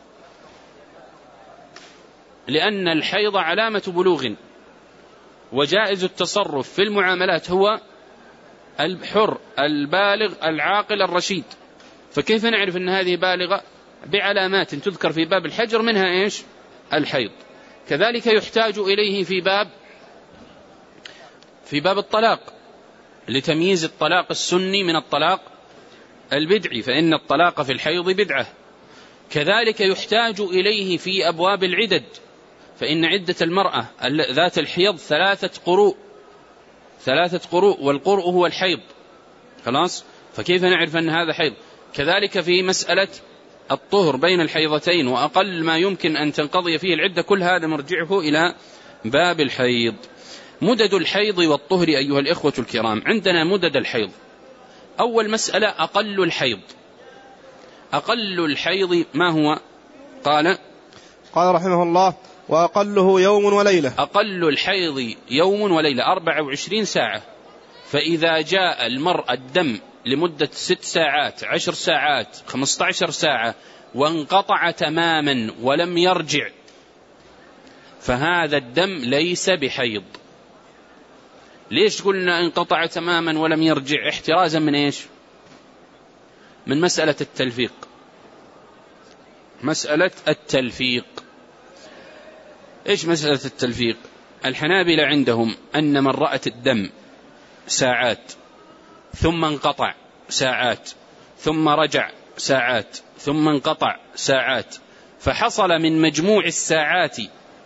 لأن الحيض علامة بلوغ، وجائز التصرف في المعاملات هو الحر البالغ العاقل الرشيد. فكيف نعرف أن هذه بالغة؟ بعلامات تذكر في باب الحجر، منها إيش؟ الحيض. كذلك يحتاج إليه في باب الطلاق، لتمييز الطلاق السني من الطلاق البدعي، فإن الطلاق في الحيض بدعة. كذلك يحتاج إليه في أبواب العدد، فإن عدة المرأة ذات الحيض 3 قروء، والقرء هو الحيض. خلاص، فكيف نعرف أن هذا حيض؟ كذلك في مسألة الطهر بين الحيضتين وأقل ما يمكن أن تنقضي فيه العدة، كل هذا مرجعه إلى باب الحيض. مدد الحيض والطهر أيها الإخوة الكرام، عندنا مدد الحيض. أول مسألة أقل الحيض. أقل الحيض ما هو؟ قال رحمه الله: وأقله يوم وليلة. أقل الحيض يوم وليلة، 24 ساعة. فإذا جاء المرأة الدم لمدة 6 ساعات 10 ساعات 15 ساعة وانقطع تماما ولم يرجع، فهذا الدم ليس بحيض. ليش قلنا انقطع تماما ولم يرجع؟ احترازا من ايش؟ من مسألة التلفيق. مسألة التلفيق. ايش مسألة التلفيق؟ الحنابلة عندهم أن من رأت الدم ساعات ثم انقطع ساعات ثم رجع ساعات ثم انقطع ساعات، فحصل من مجموع الساعات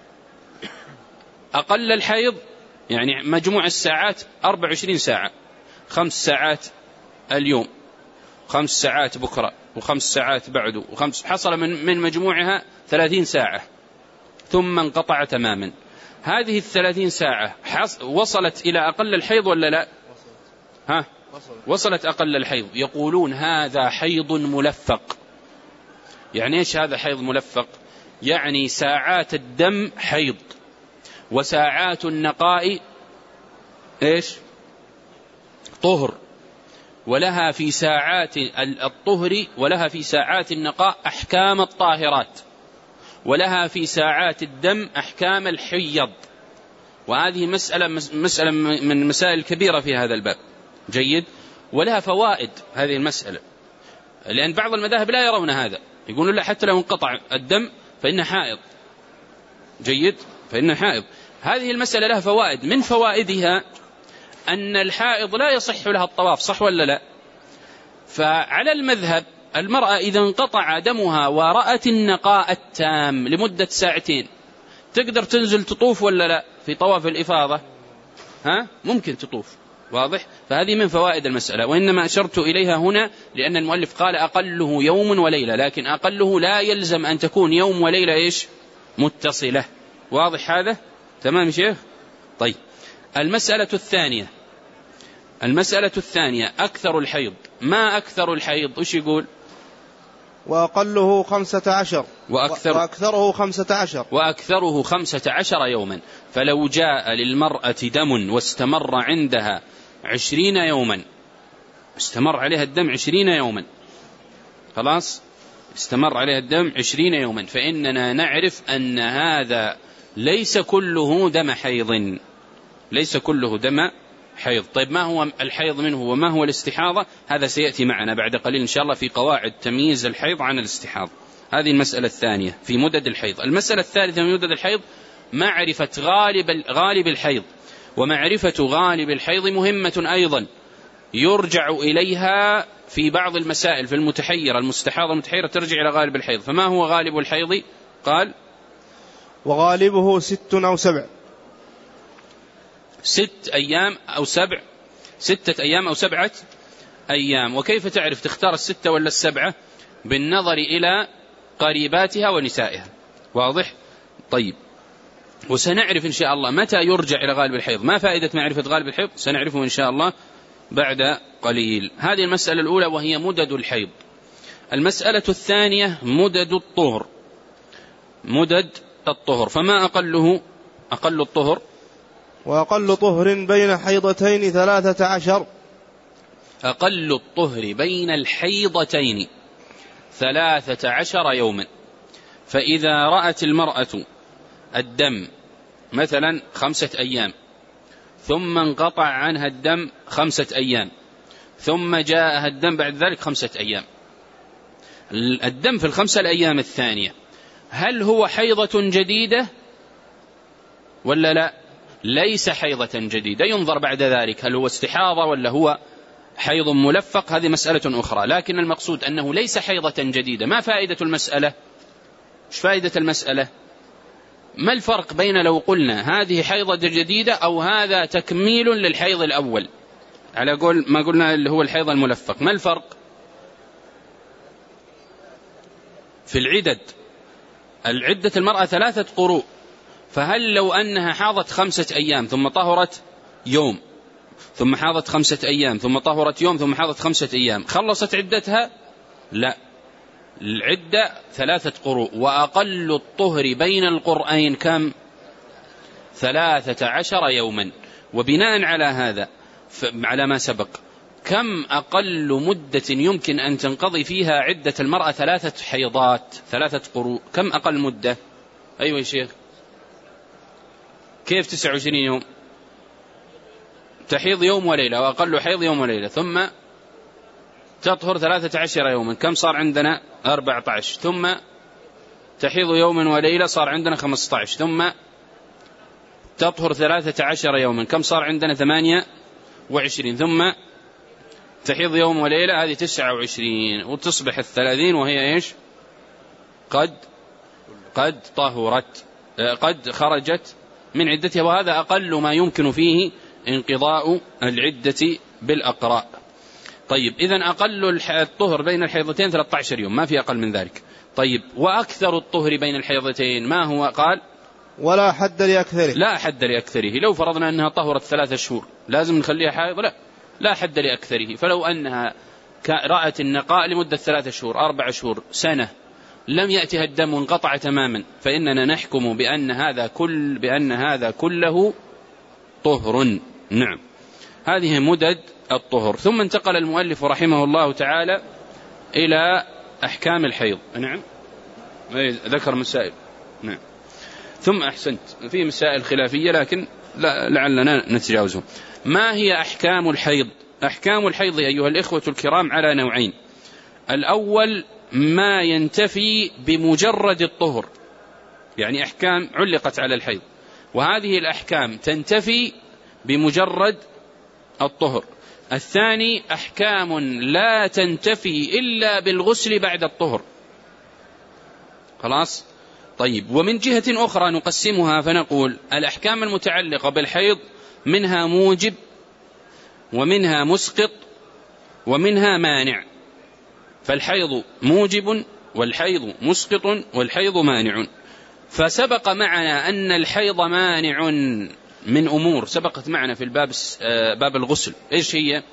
أقل الحيض، يعني مجموع الساعات 24 ساعة، 5 ساعات اليوم 5 ساعات بكرة و5 ساعات بعده حصل من مجموعها 30 ساعة ثم انقطع تماما. هذه 30 ساعة وصلت إلى أقل الحيض ولا لا؟ وصلت أقل الحيض. يقولون هذا حيض ملفق. يعني إيش هذا حيض ملفق؟ يعني ساعات الدم حيض وساعات النقاء إيش؟ طهر، ولها في ساعات الطهر ولها في ساعات النقاء أحكام الطاهرات، ولها في ساعات الدم أحكام الحيض. وهذه مسألة من المسائل الكبيرة في هذا الباب. جيد. ولها فوائد هذه المسألة، لأن بعض المذاهب لا يرون هذا، يقولون لا، حتى لو انقطع الدم فإنه حائض. جيد، فإنه حائض. هذه المسألة لها فوائد، من فوائدها أن الحائض لا يصح لها الطواف، صح ولا لا؟ فعلى المذهب المرأة إذا انقطع دمها ورأت النقاء التام لمدة 2 ساعة تقدر تنزل تطوف ولا لا؟ في طواف الإفاضة ممكن تطوف، واضح؟ فهذه من فوائد المسألة، وإنما أشرت إليها هنا لأن المؤلف قال أقله يوم وليلة، لكن أقله لا يلزم أن تكون يوم وليلة إيش؟ متصلة. واضح هذا؟ تمام يا شيخ؟ طيب، المسألة الثانية أكثر الحيض. ما أكثر الحيض؟ وش يقول؟ وأقله 15 وأكثره 15 يوما. فلو جاء للمرأة دم واستمر عندها 20 يوما، استمر عليها الدم 20 يوما، خلاص استمر عليها الدم 20 يوما، فإننا نعرف أن هذا ليس كله دم حيض، ليس كله دم حيض. طيب، ما هو الحيض منه وما هو الاستحاضة؟ هذا سيأتي معنا بعد قليل إن شاء الله في قواعد تمييز الحيض عن الاستحاضة. هذه المسألة الثانية في مدد الحيض. المسألة الثالثة من مدد الحيض معرفة غالب الحيض. ومعرفة غالب الحيض مهمة أيضا، يرجع إليها في بعض المسائل في المتحيرة المستحاضة المتحيرة ترجع إلى غالب الحيض. فما هو غالب الحيض؟ قال وغالبه 6 أو 7، 6 أيام أو 7، 6 أيام أو 7 أيام. وكيف تعرف تختار 6 ولا 7؟ بالنظر إلى قريباتها ونسائها. واضح؟ طيب، وسنعرف إن شاء الله متى يرجع إلى غالب الحيض. ما فائدة معرفة غالب الحيض؟ سنعرفه إن شاء الله بعد قليل. هذه المسألة الأولى وهي مدد الحيض. المسألة الثانية مدد الطهر. مدد الطهر، فما أقله؟ أقل الطهر وأقل طهر بين حيضتين 13. أقل الطهر بين الحيضتين 13 يوما. فإذا رأت المرأة الدم مثلا 5 أيام، ثم انقطع عنها الدم 5 أيام، ثم جاءها الدم بعد ذلك 5 أيام، الدم في ال5 الأيام الثانية هل هو حيضة جديدة ولا لا؟ ليس حيضة جديدة، ينظر بعد ذلك هل هو استحاضة ولا هو حيض ملفق، هذه مسألة أخرى. لكن المقصود أنه ليس حيضة جديدة. ما فائدة المسألة؟ مش فائدة المسألة؟ ما الفرق بين لو قلنا هذه حيضة جديدة أو هذا تكميل للحيض الأول على قول ما قلنا اللي هو الحيض الملفق؟ ما الفرق؟ في العدد. العدة المرأة 3 قروء، فهل لو أنها حاضت 5 أيام ثم طهرت يوم، ثم حاضت 5 أيام ثم طهرت يوم، ثم حاضت 5 أيام، خلصت عدتها؟ لا، العدة 3 قروء. وأقل الطهر بين القرآن كم؟ 13 يوما. وبناء على هذا على ما سبق، كم أقل مدة يمكن أن تنقضي فيها عدة المرأة 3 حيضات 3 قروء؟ كم أقل مدة؟ أيوة يا شيخ، كيف 29 يوم؟ تحيض يوم وليلة وأقل حيض يوم وليلة، ثم تطهر 13 يوما، كم صار عندنا؟ 14، ثم تحيض يوما وليلة صار عندنا 15، ثم تطهر 13 يوما، كم صار عندنا؟ 28، ثم تحيض يوم وليلة، هذه 29، وتصبح 30 وهي إيش؟ قد طهرت، قد خرجت من عدتها. وهذا أقل ما يمكن فيه انقضاء العدة بالأقراء. طيب، إذن أقل الطهر بين الحيضتين 13 يوم، ما في أقل من ذلك. طيب، وأكثر الطهر بين الحيضتين ما هو؟ قال ولا حد لأكثره. لا حد لأكثره. لو فرضنا أنها طهرت 3 شهور لازم نخليها حائض؟ لا حد لأكثره. فلو أنها رأت النقاء لمدة 3 شهور 4 شهور سنة لم يأتها الدم وانقطع تماما، فإننا نحكم بأن هذا كله طهر. نعم، هذه مدد الطهر. ثم انتقل المؤلف رحمه الله تعالى إلى أحكام الحيض. نعم، ذكر مسائل. نعم، ثم أحسنت، في مسائل خلافية لكن لعلنا نتجاوزهم. ما هي أحكام الحيض؟ أحكام الحيض أيها الإخوة الكرام على نوعين. الأول ما ينتفي بمجرد الطهر، يعني أحكام علقت على الحيض، وهذه الأحكام تنتفي بمجرد الطهر. الثاني أحكام لا تنتفي إلا بالغسل بعد الطهر. خلاص؟ طيب، ومن جهة أخرى نقسمها فنقول الأحكام المتعلقة بالحيض منها موجب ومنها مسقط ومنها مانع. فالحيض موجب والحيض مسقط والحيض مانع. فسبق معنا أن الحيض مانع من أمور سبقت معنا في الباب باب الغسل. إيش هي؟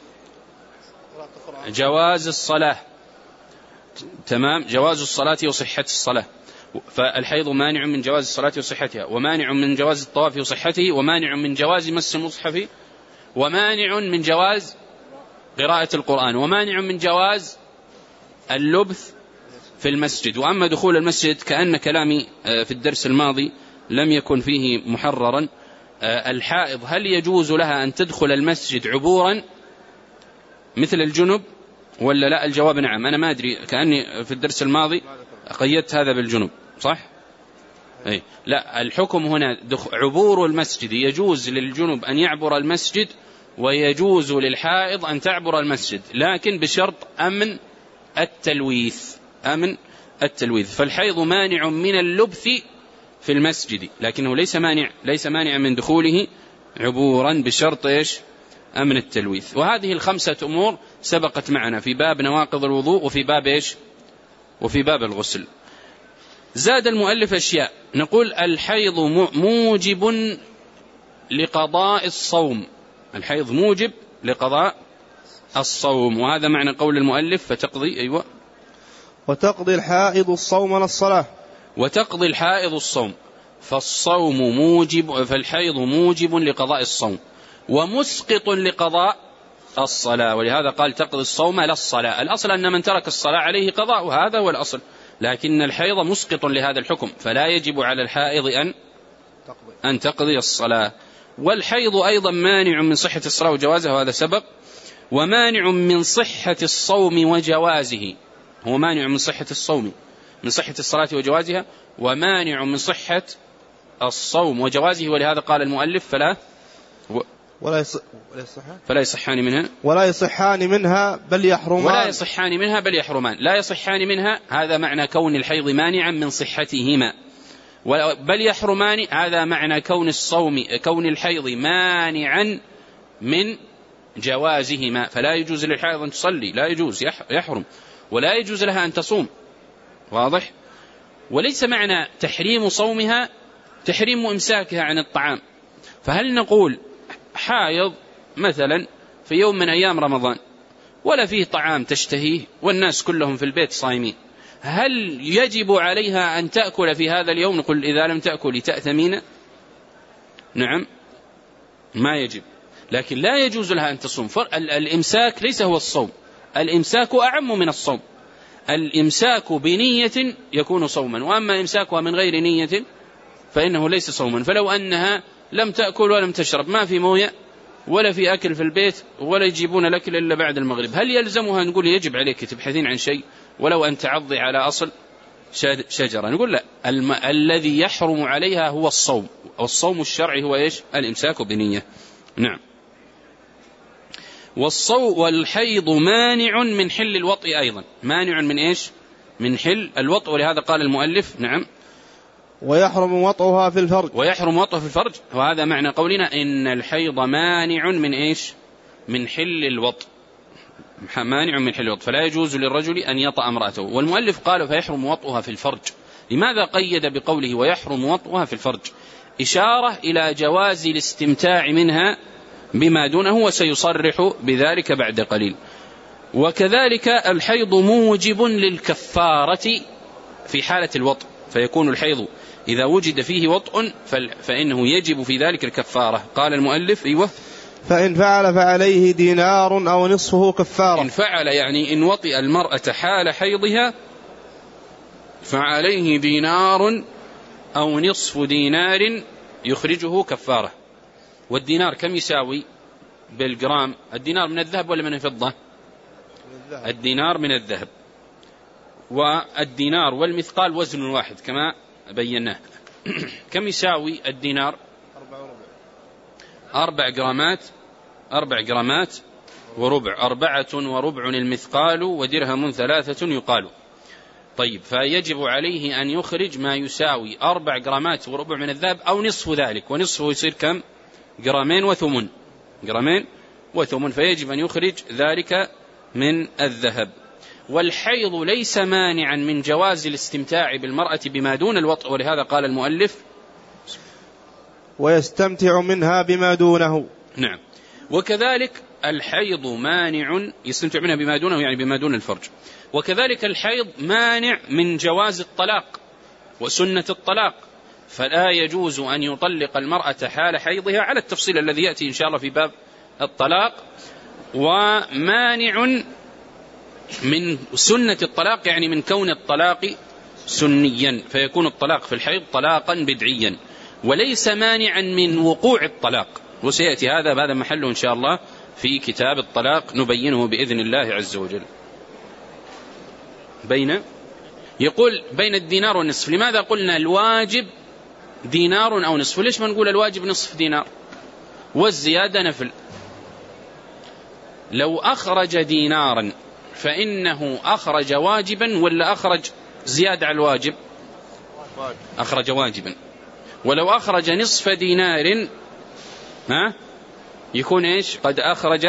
جواز الصلاة. تمام، جواز الصلاة وصحة الصلاة. فالحيض مانع من جواز الصلاة وصحتها، ومانع من جواز الطواف وصحته، ومانع من جواز مس المصحف، ومانع من جواز قراءة القرآن، ومانع من جواز اللبث في المسجد. وأما دخول المسجد كأن كلامي في الدرس الماضي لم يكن فيه محررا. الحائض هل يجوز لها أن تدخل المسجد عبورا مثل الجنب ولا لا؟ الجواب نعم. أنا ما أدري، كأني في الدرس الماضي قيدت هذا بالجنب، صح؟ أي لا، الحكم هنا عبور المسجد. يجوز للجنب أن يعبر المسجد ويجوز للحائض أن تعبر المسجد، لكن بشرط أمن التلويث. أمن التلويث. فالحيض مانع من اللبث في المسجد، لكنه ليس مانع من دخوله عبورا بشرط إيش؟ أمن التلويث. وهذه الخمسة أمور سبقت معنا في باب نواقض الوضوء وفي باب إيش؟ وفي باب الغسل. زاد المؤلف أشياء. نقول الحيض موجب لقضاء الصوم. الحيض موجب لقضاء الصوم، وهذا معنى قول المؤلف فتقضي. أيوة. وتقضي الحائض الصوم والصلاة. وتقضي الحائض الصوم. فالصوم موجب، فالحيض موجب لقضاء الصوم ومسقط لقضاء الصلاة، ولهذا قال تقضي الصوم لا الصلاة. الأصل أن من ترك الصلاة عليه قضاء، وهذا هو الأصل، لكن الحيض مسقط لهذا الحكم، فلا يجب على الحائض أن تقضي الصلاة. والحيض أيضا مانع من صحة الصلاة وجوازها، وهذا سبق. ومانع من صحة الصوم وجوازه. هو مانع من صحة الصوم، من صحة الصلاة وجوازها، ومانع من صحة الصوم وجوازه، ولهذا قال المؤلف فلا يصحان منها بل يحرمان. ولا يصحان منها بل يحرمان. لا يصحان منها هذا معنى كون الحيض مانعا من صحتهما، بل يحرمان هذا معنى كون الحيض مانعا من جوازهما. فلا يجوز للحائض أن تصلي، لا يجوز، يحرم. ولا يجوز لها أن تصوم، واضح. وليس معنى تحريم صومها تحريم إمساكها عن الطعام. فهل نقول حائض مثلا في يوم من أيام رمضان ولا فيه طعام تشتهيه والناس كلهم في البيت صايمين، هل يجب عليها أن تأكل في هذا اليوم؟ نقول إذا لم تأكل تأثمين. نعم، ما يجب، لكن لا يجوز لها أن تصوم. الإمساك ليس هو الصوم، الإمساك أعم من الصوم. الإمساك بنية يكون صوما، وأما إمساكها من غير نية فإنه ليس صوما. فلو أنها لم تأكل ولم تشرب، ما في موية ولا في أكل في البيت ولا يجيبون الأكل إلا بعد المغرب، هل يلزمها نقول يجب عليك تبحثين عن شيء ولو أن تعضي على أصل شجرة؟ نقول لا، الذي يحرم عليها هو الصوم، والصوم الشرعي هو إيش؟ الإمساك بنية. نعم. والحيض مانع من حل الوطء أيضا. مانع من إيش؟ من حل الوطء، ولهذا قال المؤلف نعم ويحرم وطئها في الفرج. ويحرم وطئها في الفرج، وهذا معنى قولنا إن الحيض مانع من إيش؟ من حل الوطء. مانع من حل الوطء، فلا يجوز للرجل أن يطأ امرأته. والمؤلف قال فيحرم وطئها في الفرج. لماذا قيد بقوله ويحرم وطئها في الفرج؟ إشارة إلى جواز الاستمتاع منها بما دونه، وسيصرح بذلك بعد قليل. وكذلك الحيض موجب للكفارة في حالة الوطء، فيكون الحيض إذا وجد فيه وطء فإنه يجب في ذلك الكفارة. قال المؤلف أيوه فإن فعل فعليه دينار أو نصفه كفارة. إن فعل يعني إن وطئ المرأة حال حيضها فعليه دينار أو نصف دينار يخرجه كفارة. والدينار كم يساوي بالجرام؟ الدينار من الذهب ولا من الفضة؟ الدينار من الذهب. والدينار والمثقال وزن واحد كما بيناه. كم يساوي الدينار؟ 4 جرامات. 4 جرامات وربع. 4 وربع المثقال ودرهم 3 يقال. طيب، فيجب عليه أن يخرج ما يساوي 4 جرامات وربع من الذهب أو نصف ذلك، ونصفه يصير كم؟ 2 جرام وثمن. 2 وثمن، فيجب أن يخرج ذلك من الذهب. والحيض ليس مانعا من جواز الاستمتاع بالمرأة بما دون الوطء، ولهذا قال المؤلف ويستمتع منها بما دونه. نعم. وكذلك الحيض مانع، يستمتع منها بما دونه يعني بما دون الفرج. وكذلك الحيض مانع من جواز الطلاق وسنة الطلاق، فلا يجوز أن يطلق المرأة حال حيضها على التفصيل الذي يأتي إن شاء الله في باب الطلاق. ومانع من سنة الطلاق يعني من كون الطلاق سنيا، فيكون الطلاق في الحيض طلاقا بدعيا. وليس مانعا من وقوع الطلاق، وسيأتي هذا محله إن شاء الله في كتاب الطلاق نبينه بإذن الله عز وجل. يقول بين الدينار والنصف. لماذا قلنا الواجب دينار أو نصف؟ ليش ما نقول الواجب نصف دينار والزيادة نفل؟ لو أخرج دينارا فإنه أخرج واجبا ولا أخرج زيادة على الواجب؟ أخرج واجبا. ولو أخرج نصف دينار يكون إيش؟ قد أخرج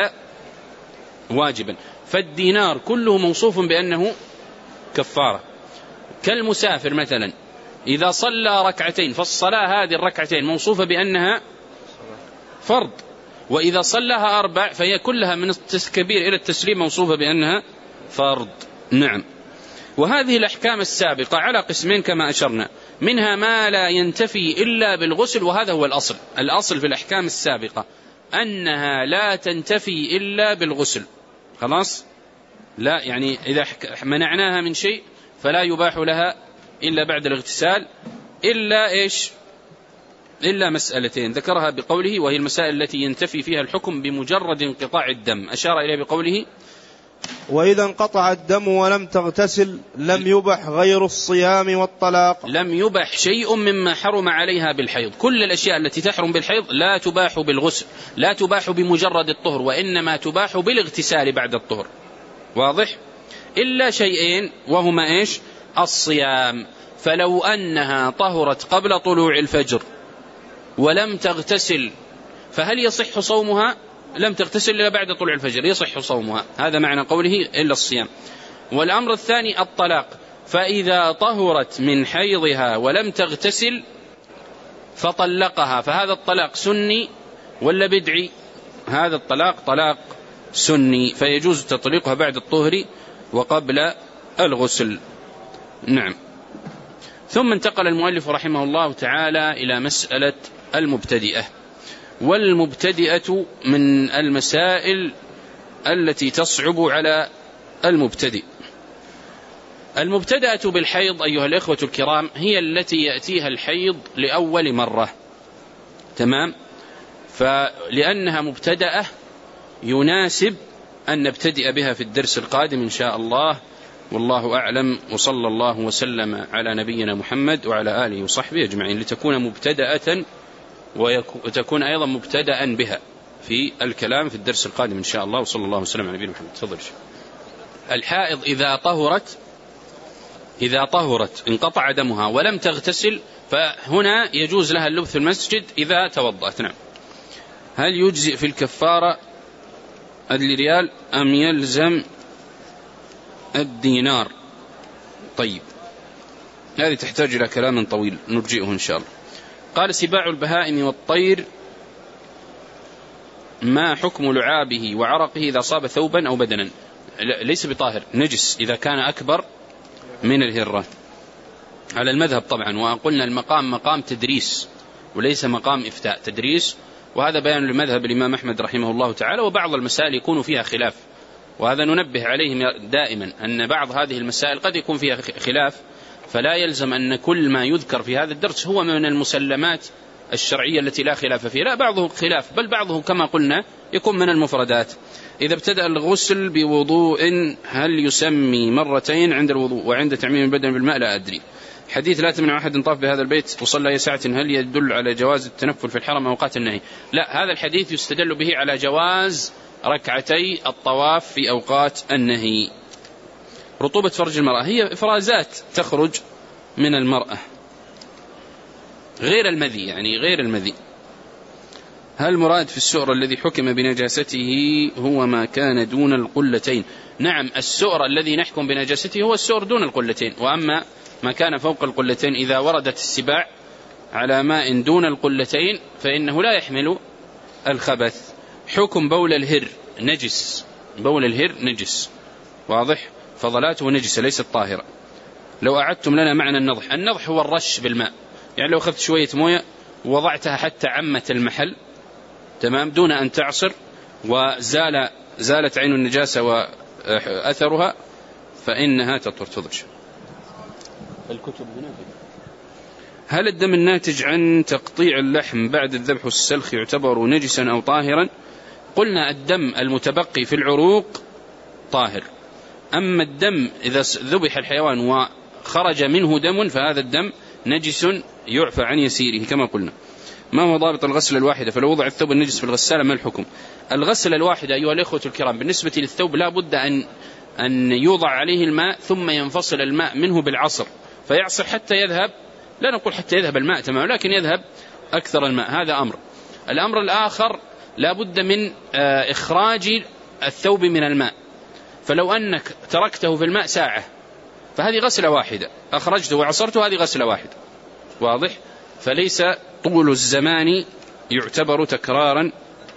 واجبا. فالدينار كله موصوف بأنه كفارة. كالمسافر مثلا إذا صلى ركعتين فالصلاة هذه الركعتين موصوفة بأنها فرض، وإذا صلىها 4 فهي كلها من التكبير إلى التسليم موصوفة بأنها فرض. نعم. وهذه الأحكام السابقة على قسمين كما أشرنا، منها ما لا ينتفي إلا بالغسل، وهذا هو الأصل. الأصل في الأحكام السابقة أنها لا تنتفي إلا بالغسل، خلاص. لا يعني إذا منعناها من شيء فلا يباح لها إلا بعد الاغتسال، إلا إيش؟ إلا مسألتين ذكرها بقوله، وهي المسائل التي ينتفي فيها الحكم بمجرد انقطاع الدم، أشار إليه بقوله وإذا انقطع الدم ولم تغتسل لم يبح غير الصيام والطلاق. لم يبح شيء مما حرم عليها بالحيض. كل الأشياء التي تحرم بالحيض لا تباح بالغسل، لا تباح بمجرد الطهر، وإنما تباح بالاغتسال بعد الطهر، واضح؟ إلا شيئين وهما إيش؟ الصيام. فلو أنها طهرت قبل طلوع الفجر ولم تغتسل فهل يصح صومها؟ لم تغتسل إلا بعد طلوع الفجر، يصح صومها. هذا معنى قوله إلا الصيام. والأمر الثاني الطلاق، فإذا طهرت من حيضها ولم تغتسل فطلقها، فهذا الطلاق سني ولا بدعي؟ هذا الطلاق طلاق سني، فيجوز تطليقها بعد الطهر وقبل الغسل. نعم. ثم انتقل المؤلف رحمه الله تعالى إلى مسألة المبتدئة. والمبتدئة من المسائل التي تصعب على المبتدئ. المبتدئة بالحيض أيها الإخوة الكرام هي التي يأتيها الحيض لأول مرة، تمام؟ فلأنها مبتدئة يناسب أن نبتدئ بها في الدرس القادم إن شاء الله، والله أعلم، وصلى الله وسلم على نبينا محمد وعلى آله وصحبه أجمعين، لتكون مبتدأة وتكون أيضا مبتدأ بها في الكلام في الدرس القادم إن شاء الله، وصلى الله وسلم على نبينا محمد. تفضل. الحائض إذا طهرت انقطع دمها ولم تغتسل، فهنا يجوز لها اللبث في المسجد إذا توضأت. نعم. هل يجزئ في الكفارة الريال أم يلزم الدينار؟ طيب، هذه تحتاج إلى كلام طويل نرجئه إن شاء الله. قال سباع البهائم والطير ما حكم لعابه وعرقه إذا صاب ثوبا أو بدنا؟ ليس بطاهر، نجس إذا كان أكبر من الهرة على المذهب طبعا. وقلنا المقام مقام تدريس وليس مقام إفتاء، تدريس، وهذا بيان لمذهب الإمام أحمد رحمه الله تعالى. وبعض المسائل يكون فيها خلاف، وهذا ننبه عليه دائما أن بعض هذه المسائل قد يكون فيها خلاف، فلا يلزم أن كل ما يذكر في هذا الدرس هو من المسلمات الشرعية التي لا خلاف فيها، لا، بعضه خلاف، بل بعضه كما قلنا يكون من المفردات. إذا ابتدأ الغسل بوضوء هل يسمي مرتين عند الوضوء وعند تعميم البدن بالماء؟ لا أدري. حديث لا تمنع أحد طاف بهذا البيت وصلى ساعة هل يدل على جواز التنفل في الحرم أوقات النهي؟ لا، هذا الحديث يستدل به على جواز ركعتي الطواف في أوقات النهي. رطوبة فرج المرأة هي إفرازات تخرج من المرأة غير المذي، يعني غير المذي. هل مراد في السؤر الذي حكم بنجاسته هو ما كان دون القلتين؟ نعم، السؤر الذي نحكم بنجاسته هو السؤر دون القلتين، وأما ما كان فوق القلتين إذا وردت السباع على ماء دون القلتين فإنه لا يحمل الخبث. حكم بول الهر نجس، بول الهر نجس، واضح، فضلاته نجسة ليست طاهرة. لو أعدتم لنا معنى النضح، النضح هو الرش بالماء، يعني لو أخذت شوية موية ووضعتها حتى عمة المحل تمام دون أن تعصر وزالت عين النجاسة وأثرها فإنها تطهر. تفضل. الكتب هنا. هل الدم الناتج عن تقطيع اللحم بعد الذبح والسلخ يعتبر نجسا أو طاهرا؟ قلنا الدم المتبقي في العروق طاهر، أما الدم إذا ذبح الحيوان وخرج منه دم فهذا الدم نجس يعفى عن يسيره كما قلنا. ما هو ضابط الغسل الواحدة؟ فلو وضع الثوب النجس في الغسالة ما الحكم؟ الغسل الواحدة أيها الإخوة الكرام بالنسبة للثوب لا بد أن يوضع عليه الماء ثم ينفصل الماء منه بالعصر فيعصر حتى يذهب، لا نقول حتى يذهب الماء تمام، لكن يذهب أكثر الماء، هذا أمر. الأمر الآخر لا بد من إخراج الثوب من الماء، فلو أنك تركته في الماء ساعة فهذه غسلة واحدة، أخرجته وعصرته هذه غسلة واحدة، واضح، فليس طول الزمان يعتبر تكرارا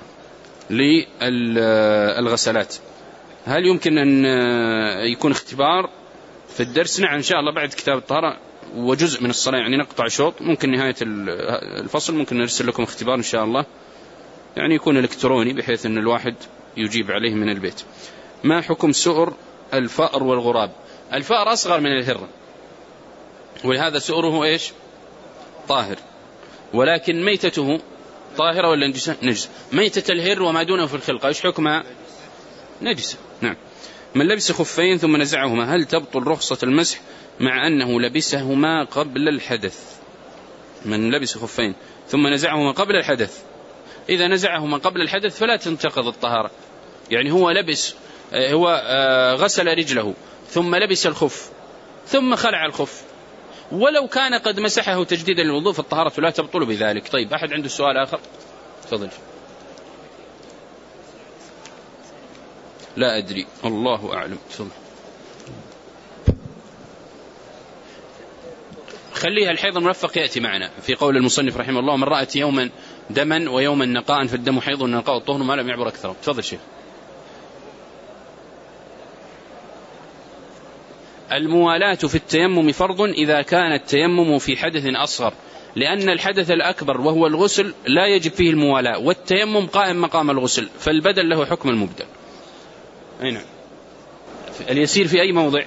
للغسلات. هل يمكن أن يكون اختبار في الدرس؟ نعم إن شاء الله بعد كتاب الطهارة وجزء من الصلاة، يعني نقطع شوط، ممكن نهاية الفصل ممكن نرسل لكم اختبار إن شاء الله، يعني يكون إلكتروني بحيث أن الواحد يجيب عليه من البيت. ما حكم سؤر الفأر والغراب؟ الفأر أصغر من الهرة ولهذا سؤره إيش؟ طاهر، ولكن ميتته طاهرة ولا نجسة؟ نجسة. ميتة الهر وما دونه في الخلقة إيش حكمها؟ نجسة. نعم. من لبس خفين ثم نزعهما هل تبطل رخصة المسح مع أنه لبسهما قبل الحدث؟ من لبس خفين ثم نزعهما قبل الحدث، إذا نزعهما قبل الحدث فلا تنتقض الطهارة، يعني هو غسل رجله ثم لبس الخف ثم خلع الخف، ولو كان قد مسحه تجديدا للوضوء فالطهارة لا تبطل بذلك. طيب أحد عنده سؤال آخر؟ تفضل. لا أدري، الله أعلم. تفضل. خليها الحيض المرفق يأتي معنا في قول المصنف رحمه الله من رأت يوما دما ويوما نقاء فالدم حيض والنقاء الطهر ما لم يعبر أكثر. تفضل شيخ. الموالاة في التيمم فرض إذا كان التيمم في حدث أصغر، لأن الحدث الأكبر وهو الغسل لا يجب فيه الموالاة، والتيمم قائم مقام الغسل فالبدل له حكم المبدل. أين اليسير في أي موضع؟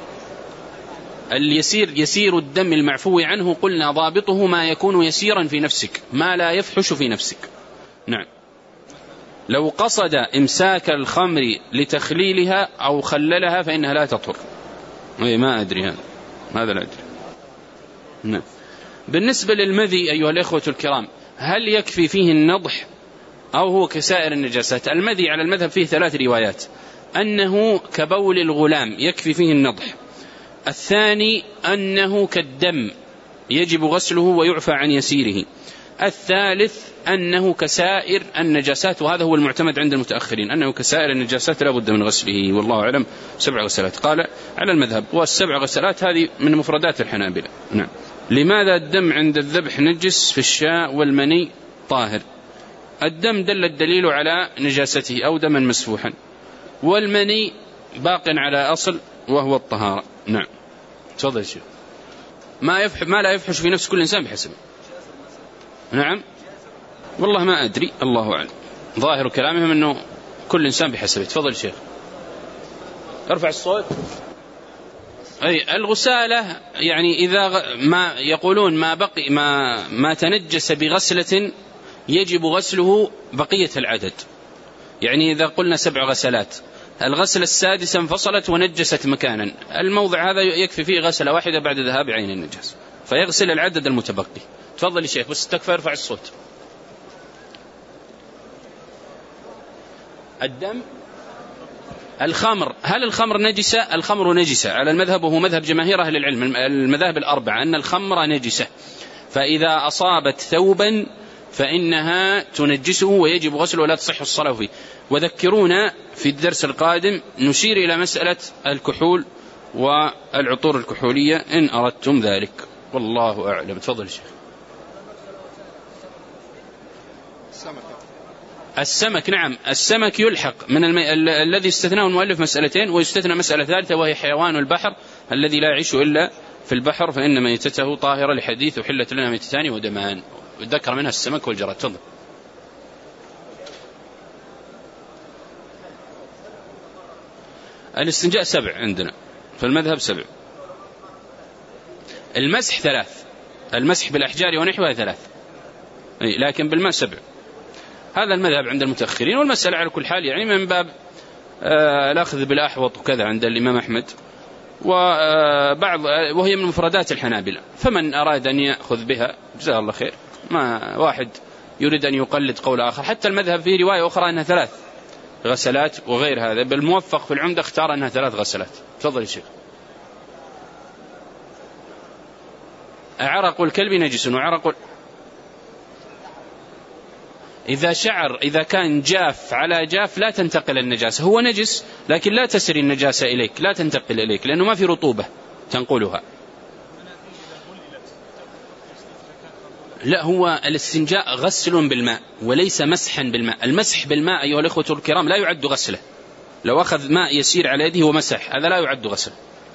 اليسير يسير الدم المعفو عنه، قلنا ضابطه ما يكون يسيرا في نفسك ما لا يفحش في نفسك. نعم. لو قصد إمساك الخمر لتخليلها أو خللها فإنها لا تطهر. ما أدري هذا لا أدري. نعم. بالنسبة للمذي أيها الإخوة الكرام هل يكفي فيه النضح أو هو كسائر النجاسات؟ المذي على المذهب فيه 3 روايات، أنه كبول الغلام يكفي فيه النضح، الثاني أنه كالدم يجب غسله ويعفى عن يسيره، الثالث أنه كسائر النجاسات، وهذا هو المعتمد عند المتأخرين أنه كسائر النجاسات لا بد من غسله، والله أعلم 7 غسلات قال على المذهب، وال7 غسلات هذه من مفردات الحنابلة. نعم. لماذا الدم عند الذبح نجس في الشاء والمني طاهر؟ الدم دل الدليل على نجاسته أو دما مسفوحا، والمني باق على أصل وهو الطهارة. نعم. تفضل شيخ. ما لا يفحش في نفس كل إنسان بحسبه. نعم. والله ما أدري، الله أعلم، ظاهر كلامهم أنه كل إنسان بحسبه. تفضل شيخ. ارفع الصوت. أي الغسالة يعني إذا ما يقولون ما تنجس بغسلة يجب غسله بقية العدد، يعني إذا قلنا 7 غسلات الغسلة السادسة انفصلت ونجست مكانا، الموضع هذا يكفي فيه غسلة واحدة بعد ذهاب عين النجاس فيغسل العدد المتبقي. تفضل يا شيخ بس تكفى ارفع الصوت. الدم. الخمر، هل الخمر نجسة؟ الخمر نجسة على المذهب وهو مذهب جماهير أهل العلم المذاهب 4 أن الخمر نجسة، فإذا أصابت ثوبا فإنها تنجسه ويجب غسله ولا تصح الصلاة فيه. وذكرونا في الدرس القادم نشير إلى مسألة الكحول والعطور الكحولية إن أردتم ذلك، والله أعلم. تفضل شيخ. السمك، نعم السمك يلحق من الذي استثناه المؤلف مسألتين، ويستثنى مسألة ثالثة وهي حيوان البحر الذي لا يعيش إلا في البحر فإن ميتته طاهرة لحديث أحلت لنا ميتتان ودمان، وذكر منها السمك والجراد. تفضل. الاستنجاء 7 عندنا في المذهب 7. المسح 3، المسح بالأحجار ونحوها 3، لكن بالماء 7. هذا المذهب عند المتأخرين، والمسألة على كل حال يعني من باب الأخذ بالأحوط وكذا عند الإمام أحمد، وهي من مفردات الحنابلة، فمن أراد أن يأخذ بها جزاه الله خير. ما واحد يريد أن يقلد قول آخر. حتى المذهب فيه رواية أخرى أنها 3 غسلات وغير هذا، بالموفق في العمدة اختار أنها 3 غسلات. تفضل يا شيخ. عرق الكلب نجس وعرق إذا شعر، إذا كان جاف على جاف لا تنتقل النجاسة، هو نجس لكن لا تسري النجاسة إليك، لا تنتقل إليك لأنه ما في رطوبة تنقلها. لا، هو الاستنجاء غسل بالماء وليس مسحا بالماء. المسح بالماء أيها الإخوة الكرام لا يعد غسله، لو أخذ ماء يسير على يده ومسح هذا لا يعد غسل،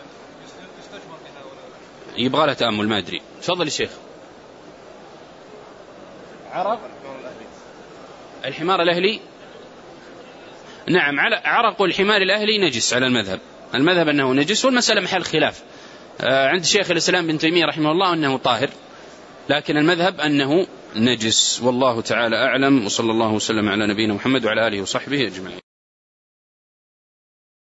يبغى له تأمل ما أدري. تفضل يا شيخ. عرق الحمار الأهلي، نعم عرق الحمار الأهلي نجس على المذهب أنه نجس، والمسألة محل خلاف عند شيخ الإسلام بن تيمية رحمه الله أنه طاهر، لكن المذهب أنه نجس، والله تعالى أعلم. وصلى الله وسلم على نبينا محمد وعلى آله وصحبه أجمعين.